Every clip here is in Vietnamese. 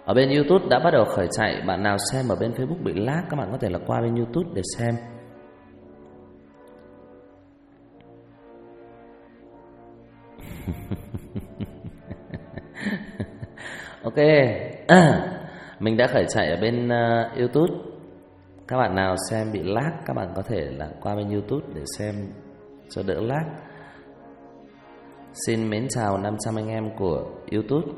Ở bên YouTube đã bắt đầu khởi chạy. Bạn nào xem ở bên Facebook bị lag, các bạn có thể là qua bên YouTube để xem. Ok, mình đã khởi chạy ở bên YouTube. Các bạn nào xem bị lag, các bạn có thể là qua bên YouTube để xem cho đỡ lag. Xin mến chào 500 anh em của YouTube.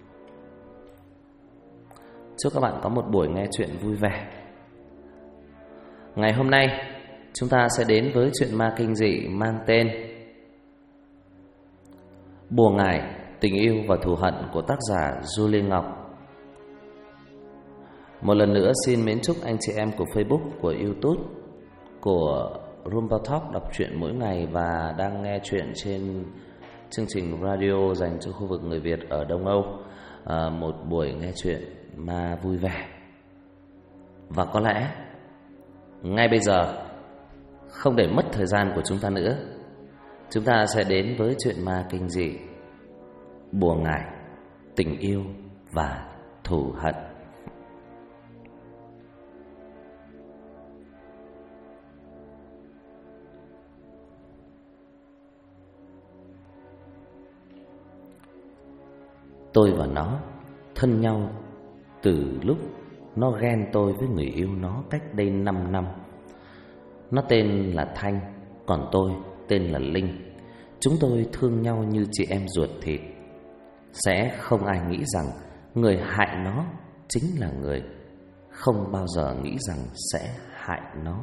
Chúc các bạn có một buổi nghe chuyện vui vẻ. Ngày hôm nay chúng ta sẽ đến với chuyện ma kinh dị mang tên Bùa Ngải, tình yêu và thù hận của tác giả Julie Ngọc. Một lần nữa xin mến chúc anh chị em của Facebook, của YouTube, của Rumba Talk đọc truyện mỗi ngày và đang nghe chuyện trên chương trình radio dành cho khu vực người Việt ở Đông Âu một buổi nghe chuyện ma vui vẻ. Và có lẽ ngay bây giờ, không để mất thời gian của chúng ta nữa, chúng ta sẽ đến với chuyện ma kinh dị Bùa Ngải, tình yêu và thù hận. Tôi và nó thân nhau từ lúc nó ghen tôi với người yêu nó cách đây 5 năm. Nó tên là Thanh, còn tôi tên là Linh. Chúng tôi thương nhau như chị em ruột thịt. Sẽ không ai nghĩ rằng người hại nó chính là người không bao giờ nghĩ rằng sẽ hại nó.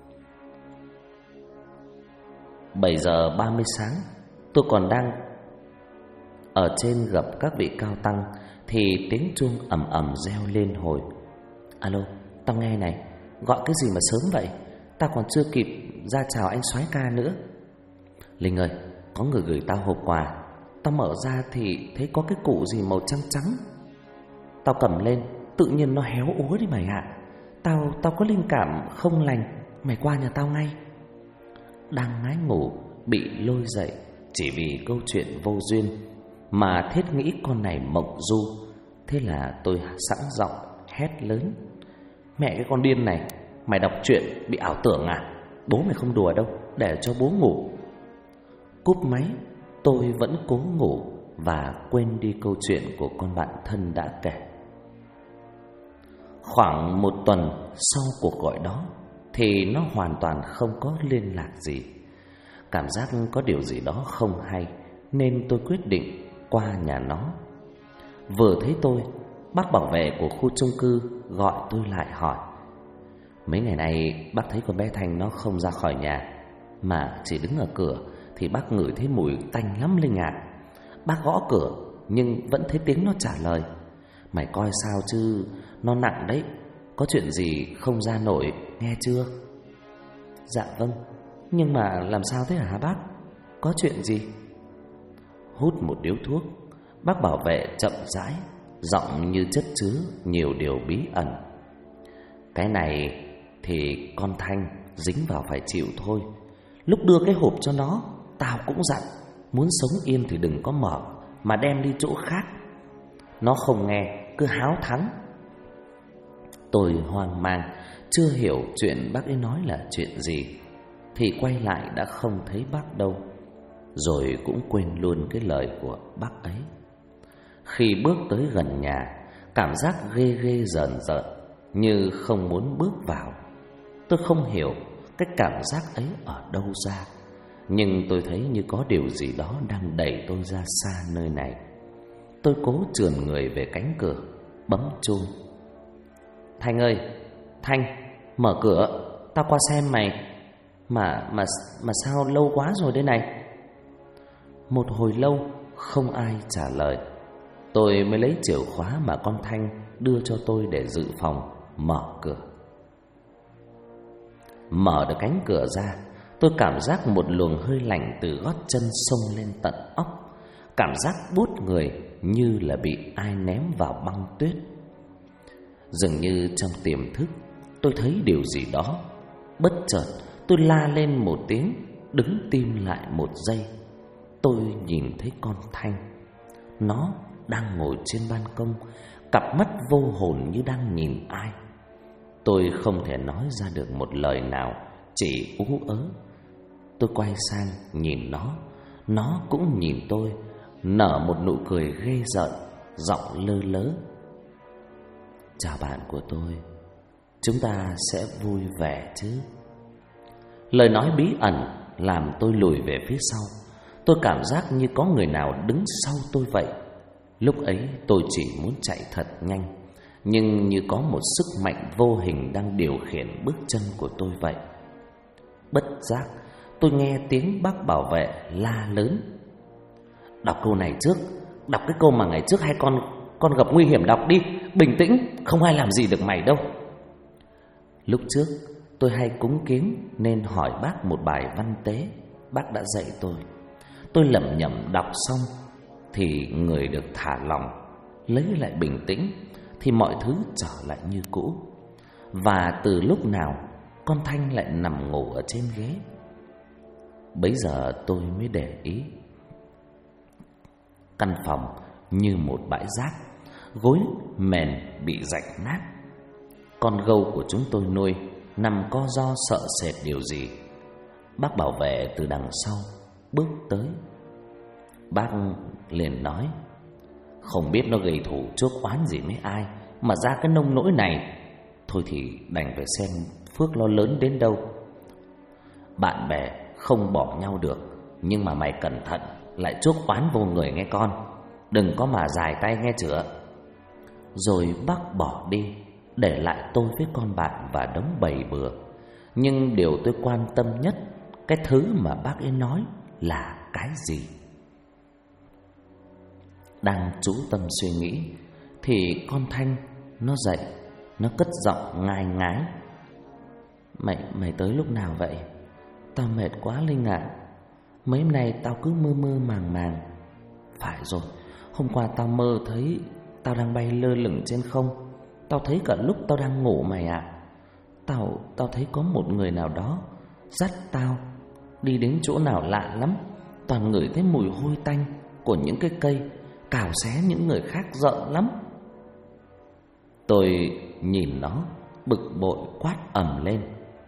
7 giờ 30 sáng, tôi còn đang ở trên gặp các vị cao tăng thì tiếng chuông ầm ầm reo lên hồi. Alo, tao nghe này, gọi cái gì mà sớm vậy? Tao còn chưa kịp ra chào anh soái ca nữa. Linh ơi, có người gửi tao hộp quà. Tao mở ra thì thấy có cái cụ gì màu trắng trắng. Tao cầm lên, tự nhiên nó héo úa đi mày ạ. Tao có linh cảm không lành, mày qua nhà tao ngay. Đang ngái ngủ bị lôi dậy chỉ vì câu chuyện vô duyên mà thiết nghĩ con này mộng du. Thế là tôi sẵn giọng hét lớn: mẹ cái con điên này, mày đọc truyện bị ảo tưởng à? Bố mày không đùa đâu, để cho bố ngủ. Cúp máy, tôi vẫn cố ngủ và quên đi câu chuyện của con bạn thân đã kể. Khoảng 1 tuần sau cuộc gọi đó thì nó hoàn toàn không có liên lạc gì. Cảm giác có điều gì đó không hay nên tôi quyết định qua nhà nó. Vừa thấy tôi, bác bảo vệ của khu chung cư gọi tôi lại hỏi: mấy ngày nay bác thấy con bé Thanh nó không ra khỏi nhà, mà chỉ đứng ở cửa thì bác ngửi thấy mùi tanh lắm Linh ạ. Bác gõ cửa nhưng vẫn thấy tiếng nó trả lời. Mày coi sao chứ, nó nặng đấy, có chuyện gì không ra nổi, nghe chưa? Dạ vâng, nhưng mà làm sao thế hả bác? Có chuyện gì? Hút một điếu thuốc, bác bảo vệ chậm rãi, giọng như chất chứa nhiều điều bí ẩn. Cái này thì con Thanh dính vào phải chịu thôi. Lúc đưa cái hộp cho nó, tao cũng dặn muốn sống yên thì đừng có mở, mà đem đi chỗ khác. Nó không nghe, cứ háo thắng. Tôi hoang mang, chưa hiểu chuyện bác ấy nói là chuyện gì, thì quay lại đã không thấy bác đâu, rồi cũng quên luôn cái lời của bác ấy. Khi bước tới gần nhà, cảm giác ghê ghê rợn rợn, như không muốn bước vào. Tôi không hiểu cái cảm giác ấy ở đâu ra, nhưng tôi thấy như có điều gì đó đang đẩy tôi ra xa nơi này. Tôi cố trườn người về cánh cửa, bấm chuông. Thanh ơi, Thanh, mở cửa, tao qua xem mày. Mà sao lâu quá rồi đây này? Một hồi lâu không ai trả lời. Tôi mới lấy chìa khóa mà con Thanh đưa cho tôi để dự phòng, mở cửa. Mở được cánh cửa ra, tôi cảm giác một luồng hơi lạnh từ gót chân xông lên tận óc. Cảm giác buốt người như là bị ai ném vào băng tuyết. Dường như trong tiềm thức tôi thấy điều gì đó. Bất chợt tôi la lên một tiếng, đứng tim lại một giây. Tôi nhìn thấy con Thanh. Nó đang ngồi trên ban công, cặp mắt vô hồn như đang nhìn ai. Tôi không thể nói ra được một lời nào, chỉ ú ớ. Tôi quay sang nhìn nó cũng nhìn tôi, nở một nụ cười ghê rợn, giọng lơ lớ: "Chào bạn của tôi, chúng ta sẽ vui vẻ chứ?" Lời nói bí ẩn làm tôi lùi về phía sau. Tôi cảm giác như có người nào đứng sau tôi vậy. Lúc ấy tôi chỉ muốn chạy thật nhanh, nhưng như có một sức mạnh vô hình đang điều khiển bước chân của tôi vậy. Bất giác tôi nghe tiếng bác bảo vệ la lớn: "Đọc câu này trước, đọc cái câu mà ngày trước hai con gặp nguy hiểm đọc đi, bình tĩnh, không ai làm gì được mày đâu." Lúc trước tôi hay cúng kiến nên hỏi bác một bài văn tế bác đã dạy tôi. Tôi lẩm nhẩm đọc xong thì người được thả lỏng, lấy lại bình tĩnh, thì mọi thứ trở lại như cũ. Và từ lúc nào con Thanh lại nằm ngủ ở trên ghế? Bấy giờ tôi mới để ý. Căn phòng như một bãi rác, gối mền bị rạch nát. Con gâu của chúng tôi nuôi nằm co ro sợ sệt điều gì. Bác bảo vệ từ đằng sau bước tới. Bác liền nói: "Không biết nó gây thù chuốc oán gì với ai mà ra cái nông nỗi này. Thôi thì đành phải xem phước nó lớn đến đâu. Bạn bè không bỏ nhau được, nhưng mà mày cẩn thận, lại chuốc oán vô người nghe con. Đừng có mà dài tay nghe chữa." Rồi bác bỏ đi, để lại tôi với con bạn và đống bầy bừa. Nhưng điều tôi quan tâm nhất, cái thứ mà bác ấy nói là cái gì? Đang chú tâm suy nghĩ thì con Thanh nó dậy, nó cất giọng ngai ngái: Mày tới lúc nào vậy? Tao mệt quá Linh ạ. Mấy hôm nay tao cứ mơ mơ màng màng. Phải rồi, hôm qua tao mơ thấy tao đang bay lơ lửng trên không. Tao thấy cả lúc tao đang ngủ mày ạ. Tao thấy có một người nào đó dắt tao đi đến chỗ nào lạ lắm. Toàn ngửi thấy mùi hôi tanh của những cái cây, cào xé những người khác rợn lắm. Tôi nhìn nó, bực bội quát ầm lên: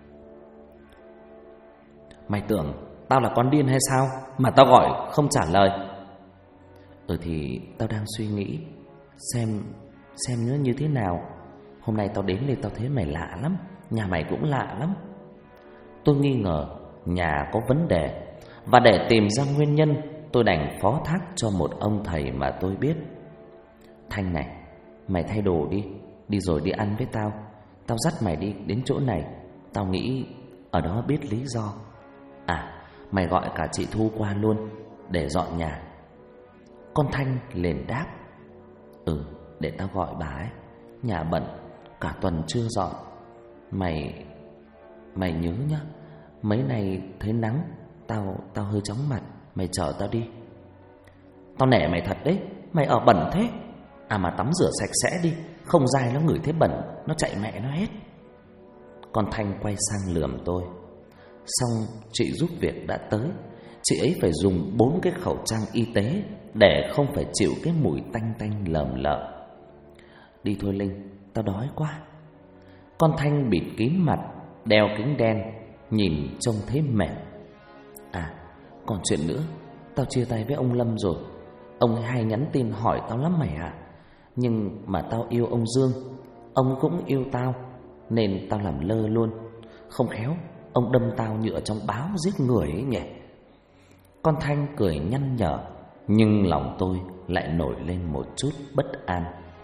"Mày tưởng tao là con điên hay sao mà tao gọi không trả lời?" Thì tao đang suy nghĩ xem nó như thế nào. Hôm nay tao đến đây tao thấy mày lạ lắm, nhà mày cũng lạ lắm. Tôi nghi ngờ nhà có vấn đề, và để tìm ra nguyên nhân, tôi đành phó thác cho một ông thầy mà tôi biết. "Thanh này, mày thay đồ đi rồi đi ăn với tao. Tao dắt mày đi đến chỗ này, tao nghĩ ở đó biết lý do. À, mày gọi cả chị Thu qua luôn để dọn nhà." Con Thanh liền đáp: Để tao gọi bà ấy. Nhà bận, cả tuần chưa dọn. Mày nhớ nhá, mấy này thấy nắng, tao hơi chóng mặt, mày chở tao đi. Tao nể mày thật đấy, mày ở bẩn thế. Mà tắm rửa sạch sẽ đi, không dai nó ngửi thấy bẩn, nó chạy mẹ nó hết. Con Thanh quay sang lườm tôi. Xong chị giúp việc đã tới. Chị ấy phải dùng 4 cái khẩu trang y tế để không phải chịu cái mùi tanh tanh lờm lợm. "Đi thôi Linh, tao đói quá." Con Thanh bịt kín mặt, đeo kính đen, nhìn trông thấy mệt. Còn chuyện nữa, tao chia tay với ông Lâm rồi. Ông ấy hay nhắn tin hỏi tao lắm mày ạ. Nhưng mà tao yêu ông Dương, ông cũng yêu tao, nên tao làm lơ luôn. Không khéo ông đâm tao như ở trong báo giết người ấy nhỉ. Con Thanh cười nhăn nhở, nhưng lòng tôi lại nổi lên một chút bất an.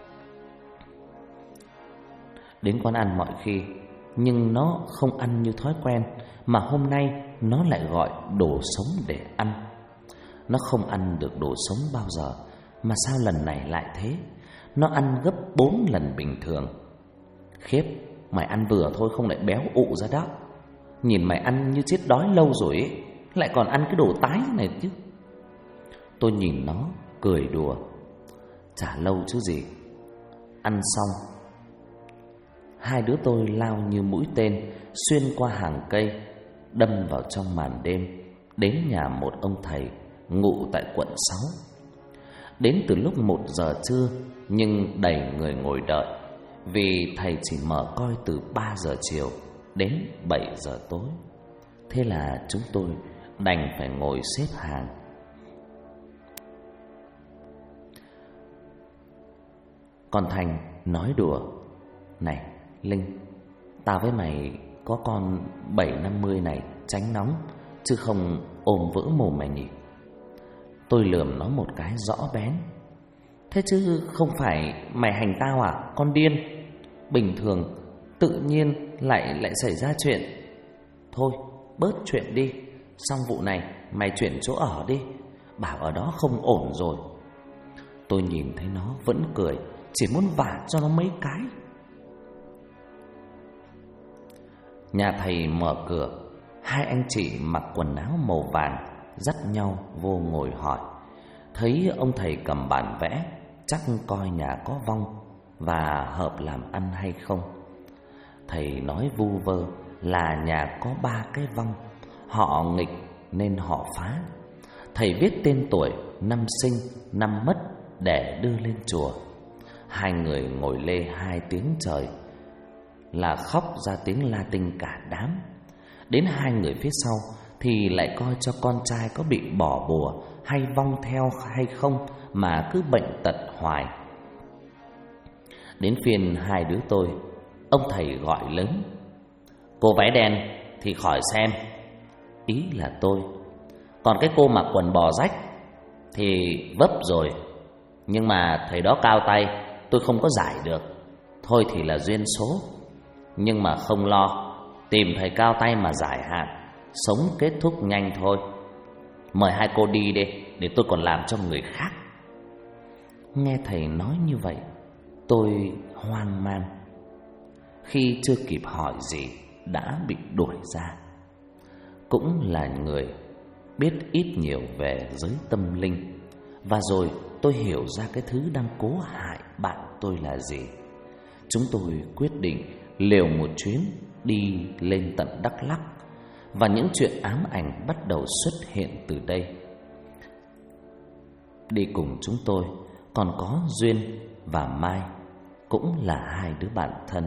Đến quán ăn mọi khi, nhưng nó không ăn như thói quen, mà hôm nay nó lại gọi đồ sống để ăn. Nó không ăn được đồ sống bao giờ, mà sao lần này lại thế? Nó ăn gấp 4 lần bình thường. Khiếp, mày ăn vừa thôi không lại béo ụ ra đó. Nhìn mày ăn như chết đói lâu rồi ấy, lại còn ăn cái đồ tái này chứ. Tôi nhìn nó, cười đùa: Chả lâu chứ gì. Ăn xong, hai đứa tôi lao như mũi tên xuyên qua hàng cây, đâm vào trong màn đêm, đến nhà một ông thầy ngụ tại quận 6. Đến từ lúc 1 giờ trưa nhưng đầy người ngồi đợi, vì thầy chỉ mở coi từ 3 giờ chiều đến 7 giờ tối. Thế là chúng tôi đành phải ngồi xếp hàng. Con Thành nói đùa: "Này Linh, tao với mày có con 750 này tránh nóng, chứ không ôm vỡ mồm mày nhỉ?" Tôi lườm nó một cái rõ bén: "Thế chứ không phải mày hành tao à, con điên? Bình thường tự nhiên lại xảy ra chuyện. Thôi bớt chuyện đi, xong vụ này mày chuyển chỗ ở đi, bảo ở đó không ổn rồi." Tôi nhìn thấy nó vẫn cười, chỉ muốn vả cho nó mấy cái. Nhà thầy mở cửa, hai anh chị mặc quần áo màu vàng dắt nhau vô ngồi hỏi. Thấy ông thầy cầm bản vẽ, chắc coi nhà có vong và hợp làm ăn hay không. Thầy nói vu vơ là nhà có 3 cái vong, họ nghịch nên họ phá. Thầy viết tên tuổi, năm sinh, năm mất để đưa lên chùa. Hai người ngồi lê 2 tiếng trời là khóc ra tiếng Latin cả đám. Đến 2 người phía sau thì lại coi cho con trai có bị bỏ bùa hay vong theo hay không mà cứ bệnh tật hoài. Đến phiên 2 đứa tôi, ông thầy gọi lớn: "Cô váy đen thì khỏi xem." Ý là tôi. "Còn cái cô mặc quần bò rách thì vấp rồi, nhưng mà thầy đó cao tay, tôi không có giải được. Thôi thì là duyên số, nhưng mà không lo, tìm thầy cao tay mà giải hạn, sống kết thúc nhanh thôi. Mời 2 cô đi đi, để tôi còn làm cho người khác." Nghe thầy nói như vậy, tôi hoang mang. Khi chưa kịp hỏi gì đã bị đuổi ra. Cũng là người biết ít nhiều về giới tâm linh, và rồi tôi hiểu ra cái thứ đang cố hại bạn tôi là gì. Chúng tôi quyết định liều một chuyến đi lên tận Đắk Lắk, và những chuyện ám ảnh bắt đầu xuất hiện từ đây. Đi cùng chúng tôi còn có Duyên và Mai, cũng là 2 đứa bạn thân.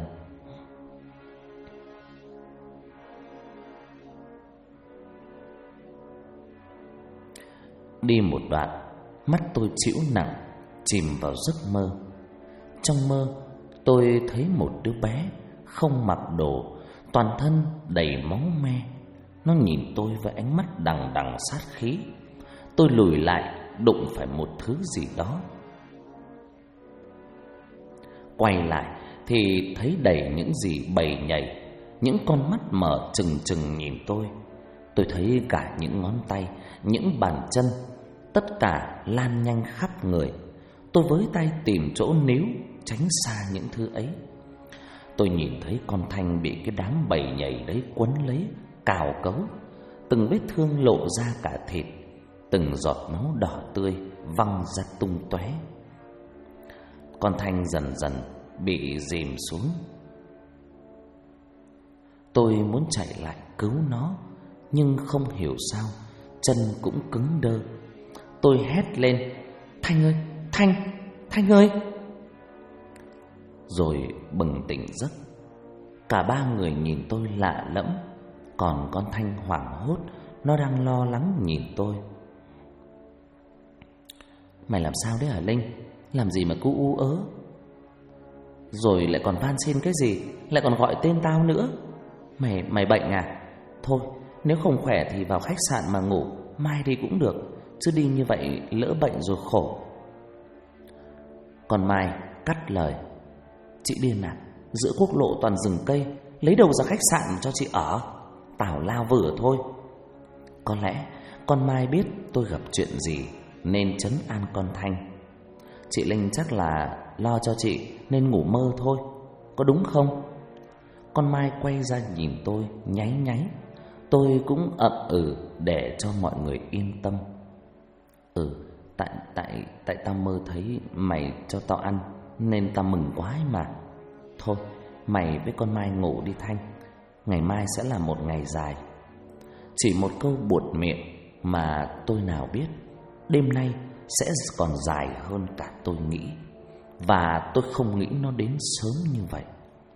Đi một đoạn, mắt tôi trĩu nặng, chìm vào giấc mơ. Trong mơ, tôi thấy một đứa bé không mặc đồ, toàn thân đầy máu me. Nó nhìn tôi với ánh mắt đằng đằng sát khí. Tôi lùi lại, đụng phải một thứ gì đó. Quay lại thì thấy đầy những gì bầy nhảy, những con mắt mở trừng trừng nhìn tôi. Tôi thấy cả những ngón tay, những bàn chân, tất cả lan nhanh khắp người. Tôi với tay tìm chỗ níu, tránh xa những thứ ấy. Tôi nhìn thấy con Thanh bị cái đám bầy nhảy đấy quấn lấy, cào cấu. Từng vết thương lộ ra cả thịt, từng giọt máu đỏ tươi văng ra tung tóe. Con Thanh dần dần bị dìm xuống. Tôi muốn chạy lại cứu nó, nhưng không hiểu sao chân cũng cứng đơ. Tôi hét lên: "Thanh ơi, Thanh ơi!" Rồi bừng tỉnh giấc. Cả 3 người nhìn tôi lạ lẫm, còn con Thanh hoảng hốt, nó đang lo lắng nhìn tôi. "Mày làm sao đấy hả Linh? Làm gì mà cứ u ớ? Rồi lại còn van xin cái gì, lại còn gọi tên tao nữa. Mày bệnh à? Thôi, nếu không khỏe thì vào khách sạn mà ngủ, mai đi cũng được, chứ đi như vậy lỡ bệnh rồi khổ." Còn Mai cắt lời: "Chị điên à? Giữa quốc lộ toàn rừng cây, lấy đâu ra khách sạn cho chị ở? Tào lao vừa thôi." Có lẽ con Mai biết tôi gặp chuyện gì nên trấn an con Thanh: "Chị Linh chắc là lo cho chị nên ngủ mơ thôi, có đúng không?" Con Mai quay ra nhìn tôi nháy nháy. Tôi cũng ậm để cho mọi người yên tâm. Tại tao mơ thấy mày cho tao ăn nên tao mừng quá ấy mà. Thôi, mày với con Mai ngủ đi Thanh, ngày mai sẽ là một ngày dài." Chỉ một câu buột miệng mà tôi nào biết đêm nay sẽ còn dài hơn cả tôi nghĩ. Và tôi không nghĩ nó đến sớm như vậy.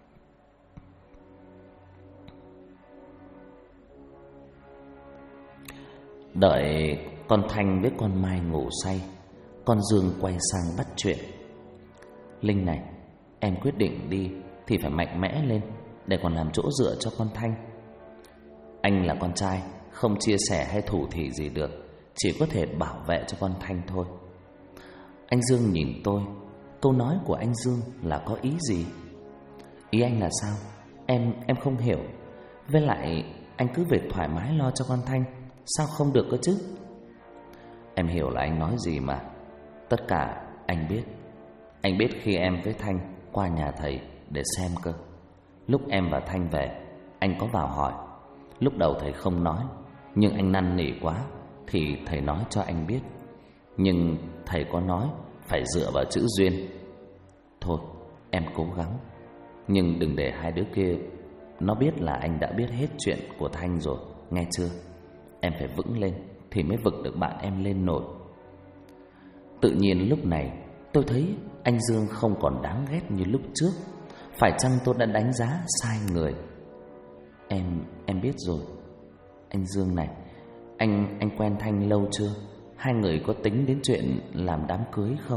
Đợi con Thanh với con Mai ngủ say, con Dương quay sang bắt chuyện. Linh này, em quyết định đi thì phải mạnh mẽ lên, để còn làm chỗ dựa cho con Thanh. Anh là con trai, không chia sẻ hay thủ thỉ gì được, chỉ có thể bảo vệ cho con Thanh thôi. Anh Dương nhìn tôi. Câu nói của anh Dương là có ý gì? Ý anh là sao? Em không hiểu. Với lại anh cứ việc thoải mái lo cho con Thanh, sao không được cơ chứ? Em hiểu là anh nói gì mà. Tất cả anh biết. Anh biết khi em với Thanh qua nhà thầy để xem cơ. Lúc em và Thanh về, anh có vào hỏi. Lúc đầu thầy không nói, nhưng anh năn nỉ quá thì thầy nói cho anh biết. Nhưng thầy có nói phải dựa vào chữ duyên. Thôi, em cố gắng, nhưng đừng để hai đứa kia nó biết là anh đã biết hết chuyện của Thanh rồi, nghe chưa? Em phải vững lên thì mới vực được bạn em lên nổi. Tự nhiên lúc này tôi thấy anh Dương không còn đáng ghét như lúc trước. Phải chăng tôi đã đánh giá sai người? Em biết rồi. Anh Dương này, anh quen Thanh lâu chưa? Hai người có tính đến chuyện làm đám cưới không?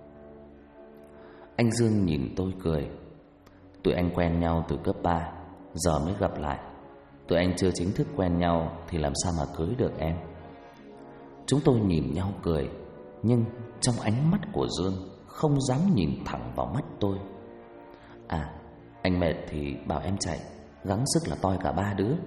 Anh Dương nhìn tôi cười. Tụi anh quen nhau từ cấp 3, giờ mới gặp lại. Tụi anh chưa chính thức quen nhau thì làm sao mà cưới được em? Chúng tôi nhìn nhau cười, nhưng trong ánh mắt của Dương không dám nhìn thẳng vào mắt tôi. À, anh mệt thì bảo em chạy, gắng sức là toi cả ba đứa.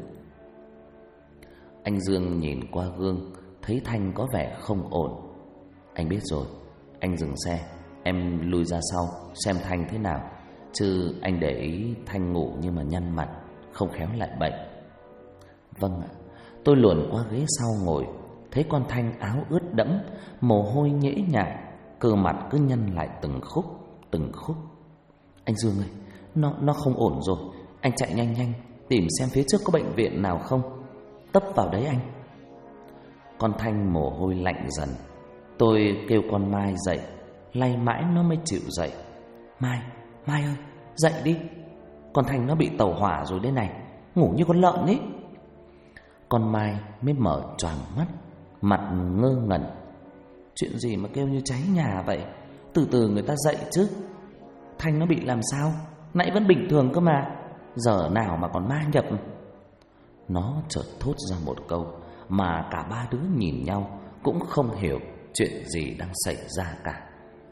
Anh Dương nhìn qua gương, thấy Thanh có vẻ không ổn. Anh biết rồi, anh dừng xe, em lui ra sau xem Thanh thế nào. Chứ anh để ý Thanh ngủ nhưng mà nhăn mặt, không khéo lại bệnh. Vâng ạ. Tôi luồn qua ghế sau ngồi, thấy con Thanh áo ướt đẫm, mồ hôi nhễ nhại, cơ mặt cứ nhăn lại từng khúc, từng khúc. Anh Dương ơi, nó không ổn rồi. Anh chạy nhanh nhanh, tìm xem phía trước có bệnh viện nào không. Tấp vào đấy anh. Con Thanh mồ hôi lạnh dần. Tôi kêu con Mai dậy, lay mãi nó mới chịu dậy. Mai ơi, dậy đi. Con Thanh nó bị tàu hỏa rồi đây này, ngủ như con lợn ấy. Con Mai mới mở choàng mắt, mặt ngơ ngẩn. Chuyện gì mà kêu như cháy nhà vậy? Từ từ người ta dậy chứ. Thanh nó bị làm sao? Nãy vẫn bình thường cơ mà, giờ nào mà còn ma nhập? Nó chợt thốt ra một câu mà cả ba đứa nhìn nhau cũng không hiểu chuyện gì đang xảy ra cả.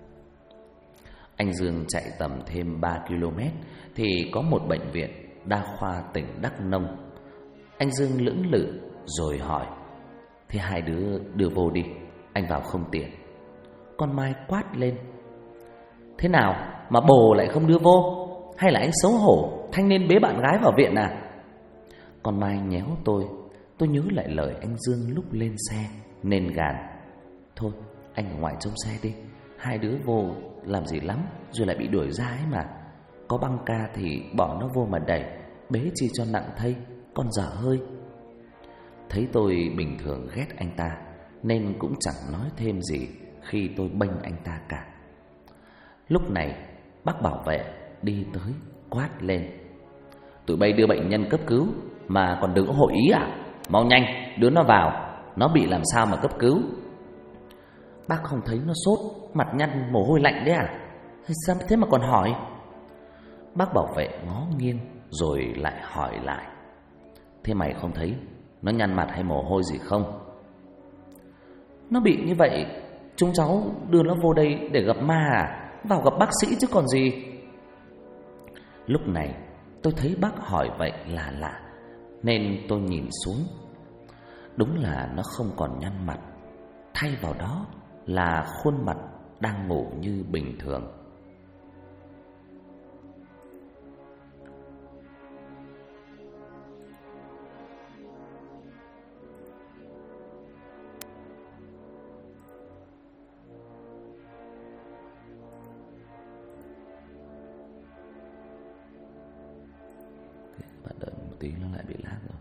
Anh Dương chạy tầm thêm 3 km thì có một bệnh viện đa khoa tỉnh Đắk Nông. Anh Dương lưỡng lự rồi hỏi: thế hai đứa đưa vô đi, anh vào không tiện. Con Mai quát lên: thế nào mà bồ lại không đưa vô? Hay là anh xấu hổ Thanh nên bế bạn gái vào viện à? Con Mai nhéo tôi nhớ lại lời anh Dương lúc lên xe nên gàn: thôi anh ở ngoài trông xe đi, hai đứa vô làm gì lắm rồi lại bị đuổi ra ấy mà. Có băng ca thì bỏ nó vô mà đẩy, bế chi cho nặng thây, con dở hơi. Thấy tôi bình thường ghét anh ta nên cũng chẳng nói thêm gì khi tôi bênh anh ta cả. Lúc này bác bảo vệ đi tới quát lên: tụi bay đưa bệnh nhân cấp cứu mà còn đừng có hội ý à? Mau nhanh đưa nó vào, nó bị làm sao mà cấp cứu? Bác không thấy nó sốt, mặt nhăn mồ hôi lạnh đấy à? Sao thế mà còn hỏi? Bác bảo vệ ngó nghiêng rồi lại hỏi lại: thế mày không thấy nó nhăn mặt hay mồ hôi gì không? Nó bị như vậy, chúng cháu đưa nó vô đây để gặp ma à? Vào gặp bác sĩ chứ còn gì. Lúc này tôi thấy bác hỏi vậy là lạ, nên tôi nhìn xuống. Đúng là nó không còn nhăn mặt, thay vào đó là khuôn mặt đang ngủ như bình thường. Bạn đợi một tí nó lại bị lag rồi.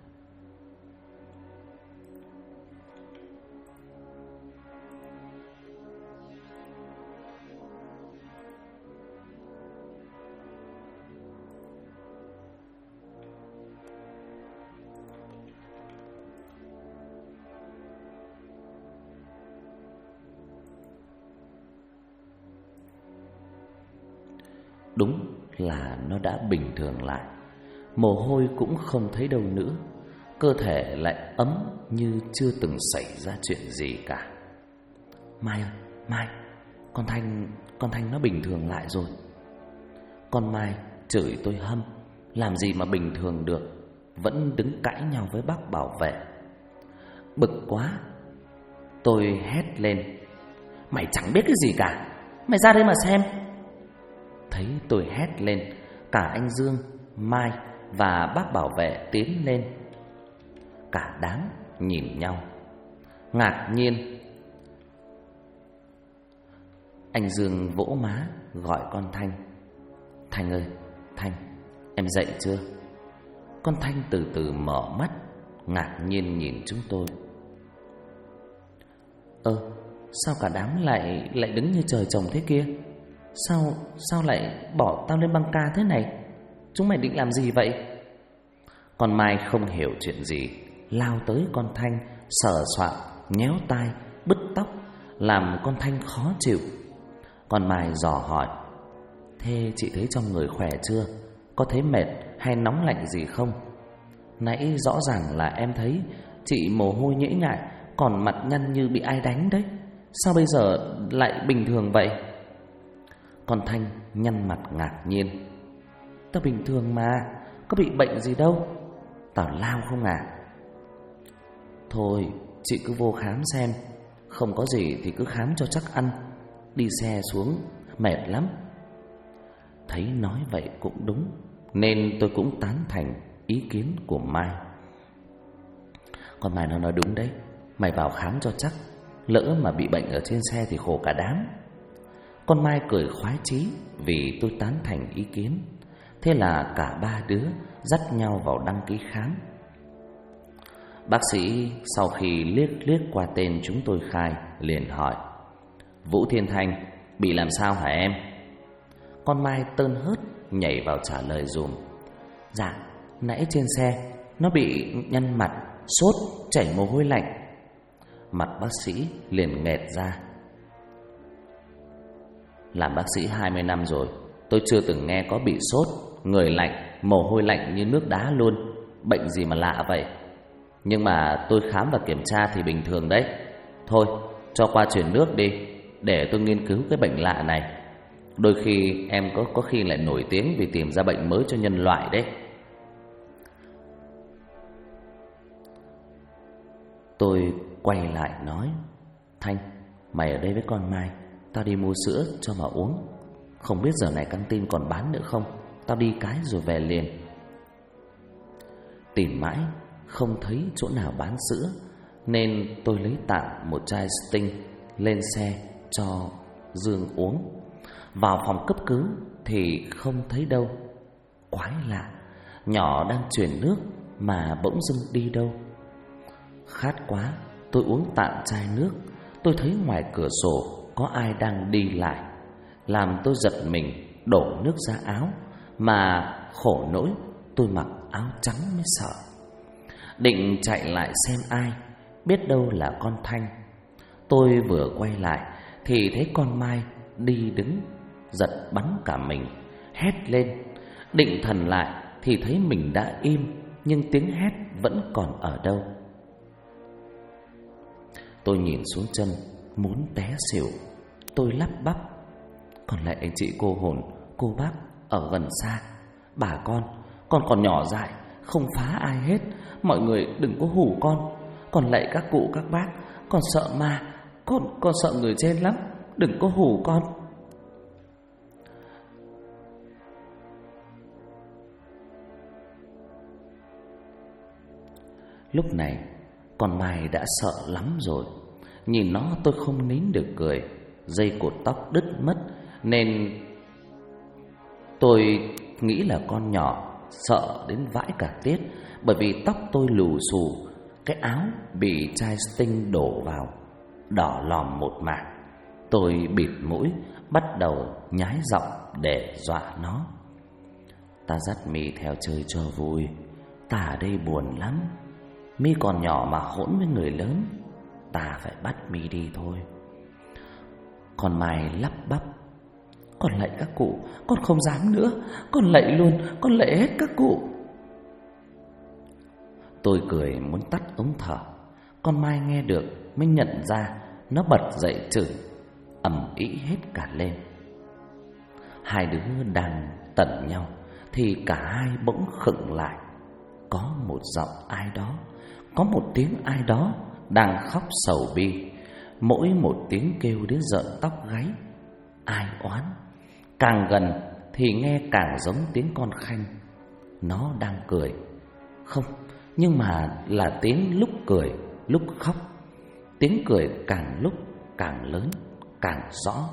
Đúng là nó đã bình thường lại. Mồ hôi cũng không thấy đâu nữa. Cơ thể lại ấm như chưa từng xảy ra chuyện gì cả. Mai ơi, Mai, con Thanh nó bình thường lại rồi. Con Mai chửi tôi hâm, làm gì mà bình thường được, vẫn đứng cãi nhau với bác bảo vệ. Bực quá, tôi hét lên: mày chẳng biết cái gì cả, mày ra đây mà xem. Thấy tôi hét lên, cả anh Dương, Mai và bác bảo vệ tiến lên. Cả đám nhìn nhau ngạc nhiên. Anh Dương vỗ má gọi con Thanh: Thanh ơi, Thanh, em dậy chưa? Con Thanh từ từ mở mắt, ngạc nhiên nhìn chúng tôi. Sao cả đám lại đứng như trời trồng thế kia? Sao lại bỏ tao lên băng ca thế này? Chúng mày định làm gì vậy? Con Mai không hiểu chuyện gì, lao tới con Thanh, sờ soạng, nhéo tai, bứt tóc, làm con Thanh khó chịu. Con Mai dò hỏi: thế chị thấy trong người khỏe chưa? Có thấy mệt hay nóng lạnh gì không? Nãy rõ ràng là em thấy chị mồ hôi nhễ nhại, còn mặt nhăn như bị ai đánh đấy. Sao bây giờ lại bình thường vậy? Con Thanh nhăn mặt ngạc nhiên: tao bình thường mà, có bị bệnh gì đâu. Tào lao không à? Thôi, chị cứ vô khám xem, không có gì thì cứ khám cho chắc ăn. Đi xe xuống mệt lắm. Thấy nói vậy cũng đúng, nên tôi cũng tán thành ý kiến của Mai. Con Mai nó nói đúng đấy, mày vào khám cho chắc, lỡ mà bị bệnh ở trên xe thì khổ cả đám. Con Mai cười khoái chí vì tôi tán thành ý kiến. Thế là cả ba đứa dắt nhau vào đăng ký khám. Bác sĩ sau khi liếc qua tên chúng tôi khai, liền hỏi: Vũ Thiên Thanh, bị làm sao hả em? Con Mai tơn hớt nhảy vào trả lời dùm: dạ, nãy trên xe nó bị nhăn mặt, sốt, chảy mồ hôi lạnh. Mặt bác sĩ liền nghẹt ra: làm bác sĩ 20 năm rồi, tôi chưa từng nghe có bị sốt, người lạnh, mồ hôi lạnh như nước đá luôn. Bệnh gì mà lạ vậy? Nhưng mà tôi khám và kiểm tra thì bình thường đấy. Thôi, cho qua truyền nước đi, để tôi nghiên cứu cái bệnh lạ này. Đôi khi em có khi lại nổi tiếng vì tìm ra bệnh mới cho nhân loại đấy. Tôi quay lại nói: Thanh, mày ở đây với con Mai, tao đi mua sữa cho mà uống. Không biết giờ này căng tin còn bán nữa không, tao đi cái rồi về liền. Tìm mãi không thấy chỗ nào bán sữa, nên tôi lấy tạm một chai Sting lên xe cho Dương uống. Vào phòng cấp cứu thì không thấy đâu. Quái lạ, nhỏ đang chuyển nước mà bỗng dưng đi đâu. Khát quá, tôi uống tạm chai nước. Tôi thấy ngoài cửa sổ có ai đang đi lại, làm tôi giật mình, đổ nước ra áo. Mà khổ nỗi tôi mặc áo trắng mới sợ. Định chạy lại xem ai, biết đâu là con Thanh. Tôi vừa quay lại thì thấy con Mai đi đứng, giật bắn cả mình, hét lên. Định thần lại thì thấy mình đã im, nhưng tiếng hét vẫn còn ở đâu. Tôi nhìn xuống chân, muốn té xỉu. Tôi lắp bắp: còn lại anh chị cô hồn, cô bác ở gần xa, bà con còn nhỏ dại, không phá ai hết. Mọi người đừng có hù con. Còn lại các cụ các bác, con sợ ma, con sợ người trên lắm, đừng có hù con. Lúc này con Mai đã sợ lắm rồi. Nhìn nó tôi không nín được cười. Dây cột tóc đứt mất, nên tôi nghĩ là con nhỏ sợ đến vãi cả tiết. Bởi vì tóc tôi lù xù, cái áo bị chai Sting đổ vào, đỏ lòm một mảng. Tôi bịt mũi, bắt đầu nhái giọng để dọa nó: ta dắt mi theo chơi cho vui, ta ở đây buồn lắm. Mi còn nhỏ mà hỗn với người lớn, ta phải bắt mi đi thôi. Con Mai lắp bắp: Con lạy các cụ, con không dám nữa. Con lạy luôn, con lạy hết các cụ. Tôi cười muốn tắt ống thở. Con Mai nghe được mới nhận ra, nó bật dậy chửi ầm ĩ hết cả lên. Hai đứa đang tận nhau thì cả hai bỗng khựng lại. Có một giọng ai đó, có một tiếng ai đó đang khóc sầu bi. Mỗi một tiếng kêu đến rợn tóc gáy. Ai oán. Càng gần thì nghe càng giống tiếng con Khanh. Nó đang cười. Không, nhưng mà là tiếng lúc cười lúc khóc. Tiếng cười càng lúc càng lớn, càng rõ.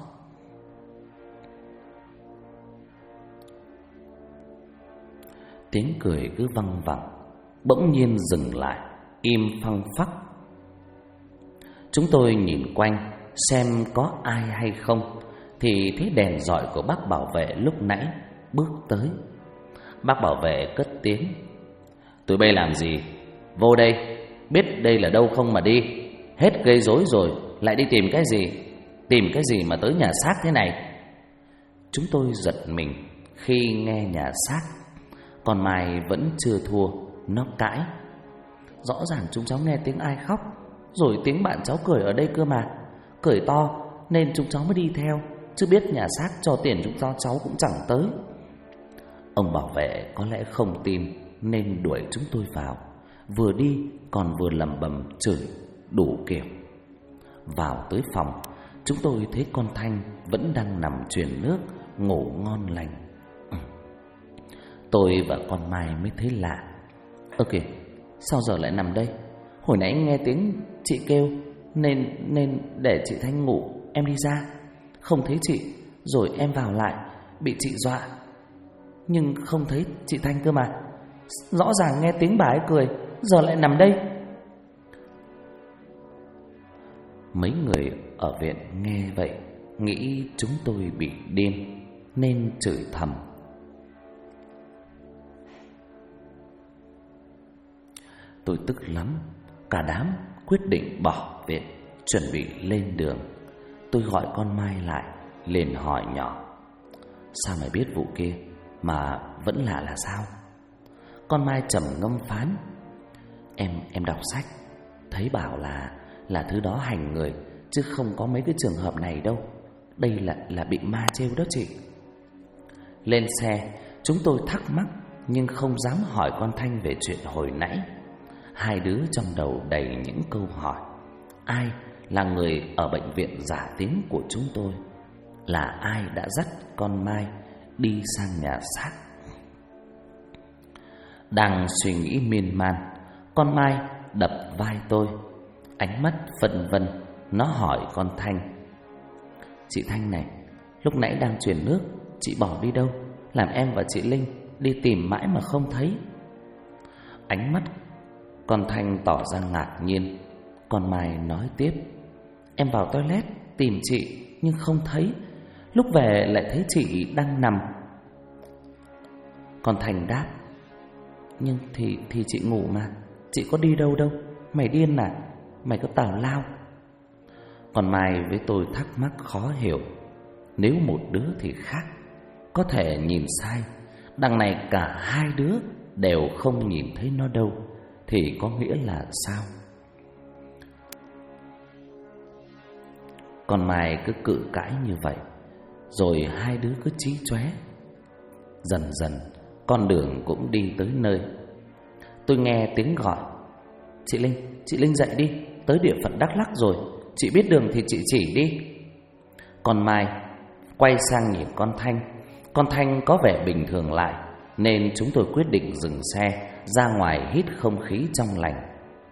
Tiếng cười cứ văng vẳng, bỗng nhiên dừng lại, im phăng phắc. Chúng tôi nhìn quanh xem có ai hay không, thì thấy đèn rọi của bác bảo vệ lúc nãy bước tới. Bác bảo vệ cất tiếng: "Tụi bay làm gì? Vô đây, biết đây là đâu không mà đi. Hết gây rối rồi, lại đi tìm cái gì? Tìm cái gì mà tới nhà xác thế này?" Chúng tôi giật mình khi nghe nhà xác. Còn Mai vẫn chưa thua, nó cãi: "Rõ ràng chúng cháu nghe tiếng ai khóc, rồi tiếng bạn cháu cười ở đây cơ mà. Cười to nên chúng cháu mới đi theo, chứ biết nhà xác cho tiền chúng cháu cũng chẳng tới." Ông bảo vệ có lẽ không tin nên đuổi chúng tôi vào. Vừa đi còn vừa lẩm bẩm chửi đủ kiểu. Vào tới phòng, chúng tôi thấy con Thanh vẫn đang nằm truyền nước, ngủ ngon lành. Tôi và con Mai mới thấy lạ. Ơ kìa, sao giờ lại nằm đây? Hồi nãy nghe tiếng chị kêu nên để chị Thanh ngủ, em đi ra, không thấy chị, rồi em vào lại, bị chị dọa. Nhưng không thấy chị Thanh cơ mà. Rõ ràng nghe tiếng bà ấy cười, giờ lại nằm đây. Mấy người ở viện nghe vậy nghĩ chúng tôi bị điên nên chửi thầm. Tôi tức lắm. Cả đám quyết định bỏ viện, chuẩn bị lên đường. Tôi gọi con Mai lại, liền hỏi nhỏ: "Sao mày biết vụ kia mà vẫn lạ là sao?" Con Mai trầm ngâm phán: Em đọc sách thấy bảo là thứ đó hành người, chứ không có mấy cái trường hợp này đâu. Đây là bị ma trêu đó chị." Lên xe, chúng tôi thắc mắc nhưng không dám hỏi con Thanh về chuyện hồi nãy. Hai đứa trong đầu đầy những câu hỏi. Ai là người ở bệnh viện giả tiếng của chúng tôi? Là ai đã dắt con Mai đi sang nhà xác? Đang suy nghĩ miên man, con Mai đập vai tôi, ánh mắt phân vân. Nó hỏi con Thanh: "Chị Thanh này, lúc nãy đang truyền nước, chị bỏ đi đâu? Làm em và chị Linh đi tìm mãi mà không thấy." Ánh mắt con Thanh tỏ ra ngạc nhiên. Con Mai nói tiếp: "Em vào toilet tìm chị nhưng không thấy. Lúc về lại thấy chị đang nằm." Con Thanh đáp: "Nhưng thì chị ngủ mà, chị có đi đâu đâu. Mày điên à? Mày có tào lao." Còn Mai với tôi thắc mắc khó hiểu. Nếu một đứa thì khác, có thể nhìn sai. Đằng này cả hai đứa đều không nhìn thấy nó đâu, thì có nghĩa là sao? Còn Mai cứ cự cãi như vậy, rồi hai đứa cứ chí chóe. Dần dần con đường cũng đi tới nơi. Tôi nghe tiếng gọi: chị Linh dậy đi, tới địa phận Đắk Lắk rồi, chị biết đường thì chị chỉ đi." Còn Mai quay sang nhìn con Thanh. Con Thanh có vẻ bình thường lại, nên chúng tôi quyết định dừng xe ra ngoài hít không khí trong lành.